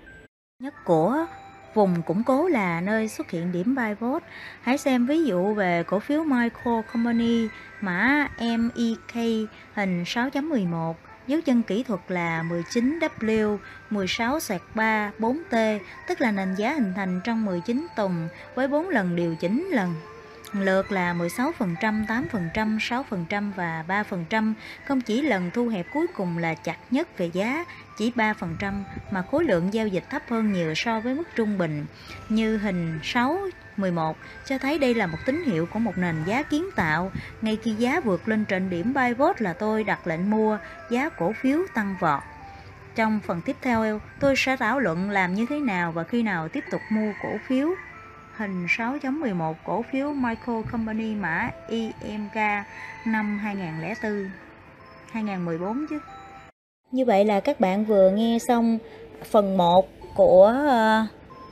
nhất của vùng củng cố là nơi xuất hiện điểm buy vote. Hãy xem ví dụ về cổ phiếu Micro Company mã em e ca hình sáu chấm mười một, dấu chân kỹ thuật là mười chín W mười sáu ba bốn T, tức là nền giá hình thành trong mười chín tuần với bốn lần điều chỉnh lần lượt là mười sáu phần trăm, tám phần trăm, sáu phần trăm và ba phần trăm. Không chỉ lần thu hẹp cuối cùng là chặt nhất về giá, chỉ ba phần trăm, mà khối lượng giao dịch thấp hơn nhiều so với mức trung bình. Như hình sáu mười một cho thấy đây là một tín hiệu của một nền giá kiến tạo. Ngay khi giá vượt lên trên điểm buy vote là tôi đặt lệnh mua, giá cổ phiếu tăng vọt. Trong phần tiếp theo, tôi sẽ thảo luận làm như thế nào và khi nào tiếp tục mua cổ phiếu. Hình sáu chấm mười một cổ phiếu Micro Company mã i em ca năm hai nghìn không trăm lẻ bốn, hai nghìn không trăm mười bốn chứ. Như vậy là các bạn vừa nghe xong phần một của uh,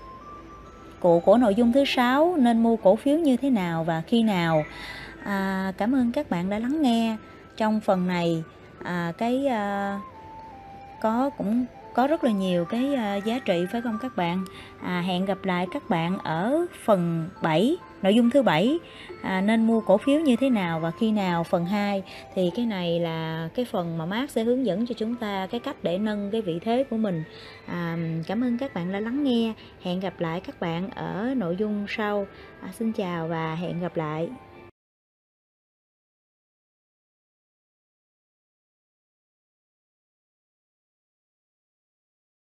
của của nội dung thứ sáu, nên mua cổ phiếu như thế nào và khi nào. À, cảm ơn các bạn đã lắng nghe. Trong phần này à, cái uh, có cũng có rất là nhiều cái uh, giá trị phải không các bạn? À, hẹn gặp lại các bạn ở phần bảy, nội dung thứ bảy, à, nên mua cổ phiếu như thế nào và khi nào. Phần hai thì cái này là cái phần mà Mark sẽ hướng dẫn cho chúng ta cái cách để nâng cái vị thế của mình. À, cảm ơn các bạn đã lắng nghe. Hẹn gặp lại các bạn ở nội dung sau. À, xin chào và hẹn gặp lại.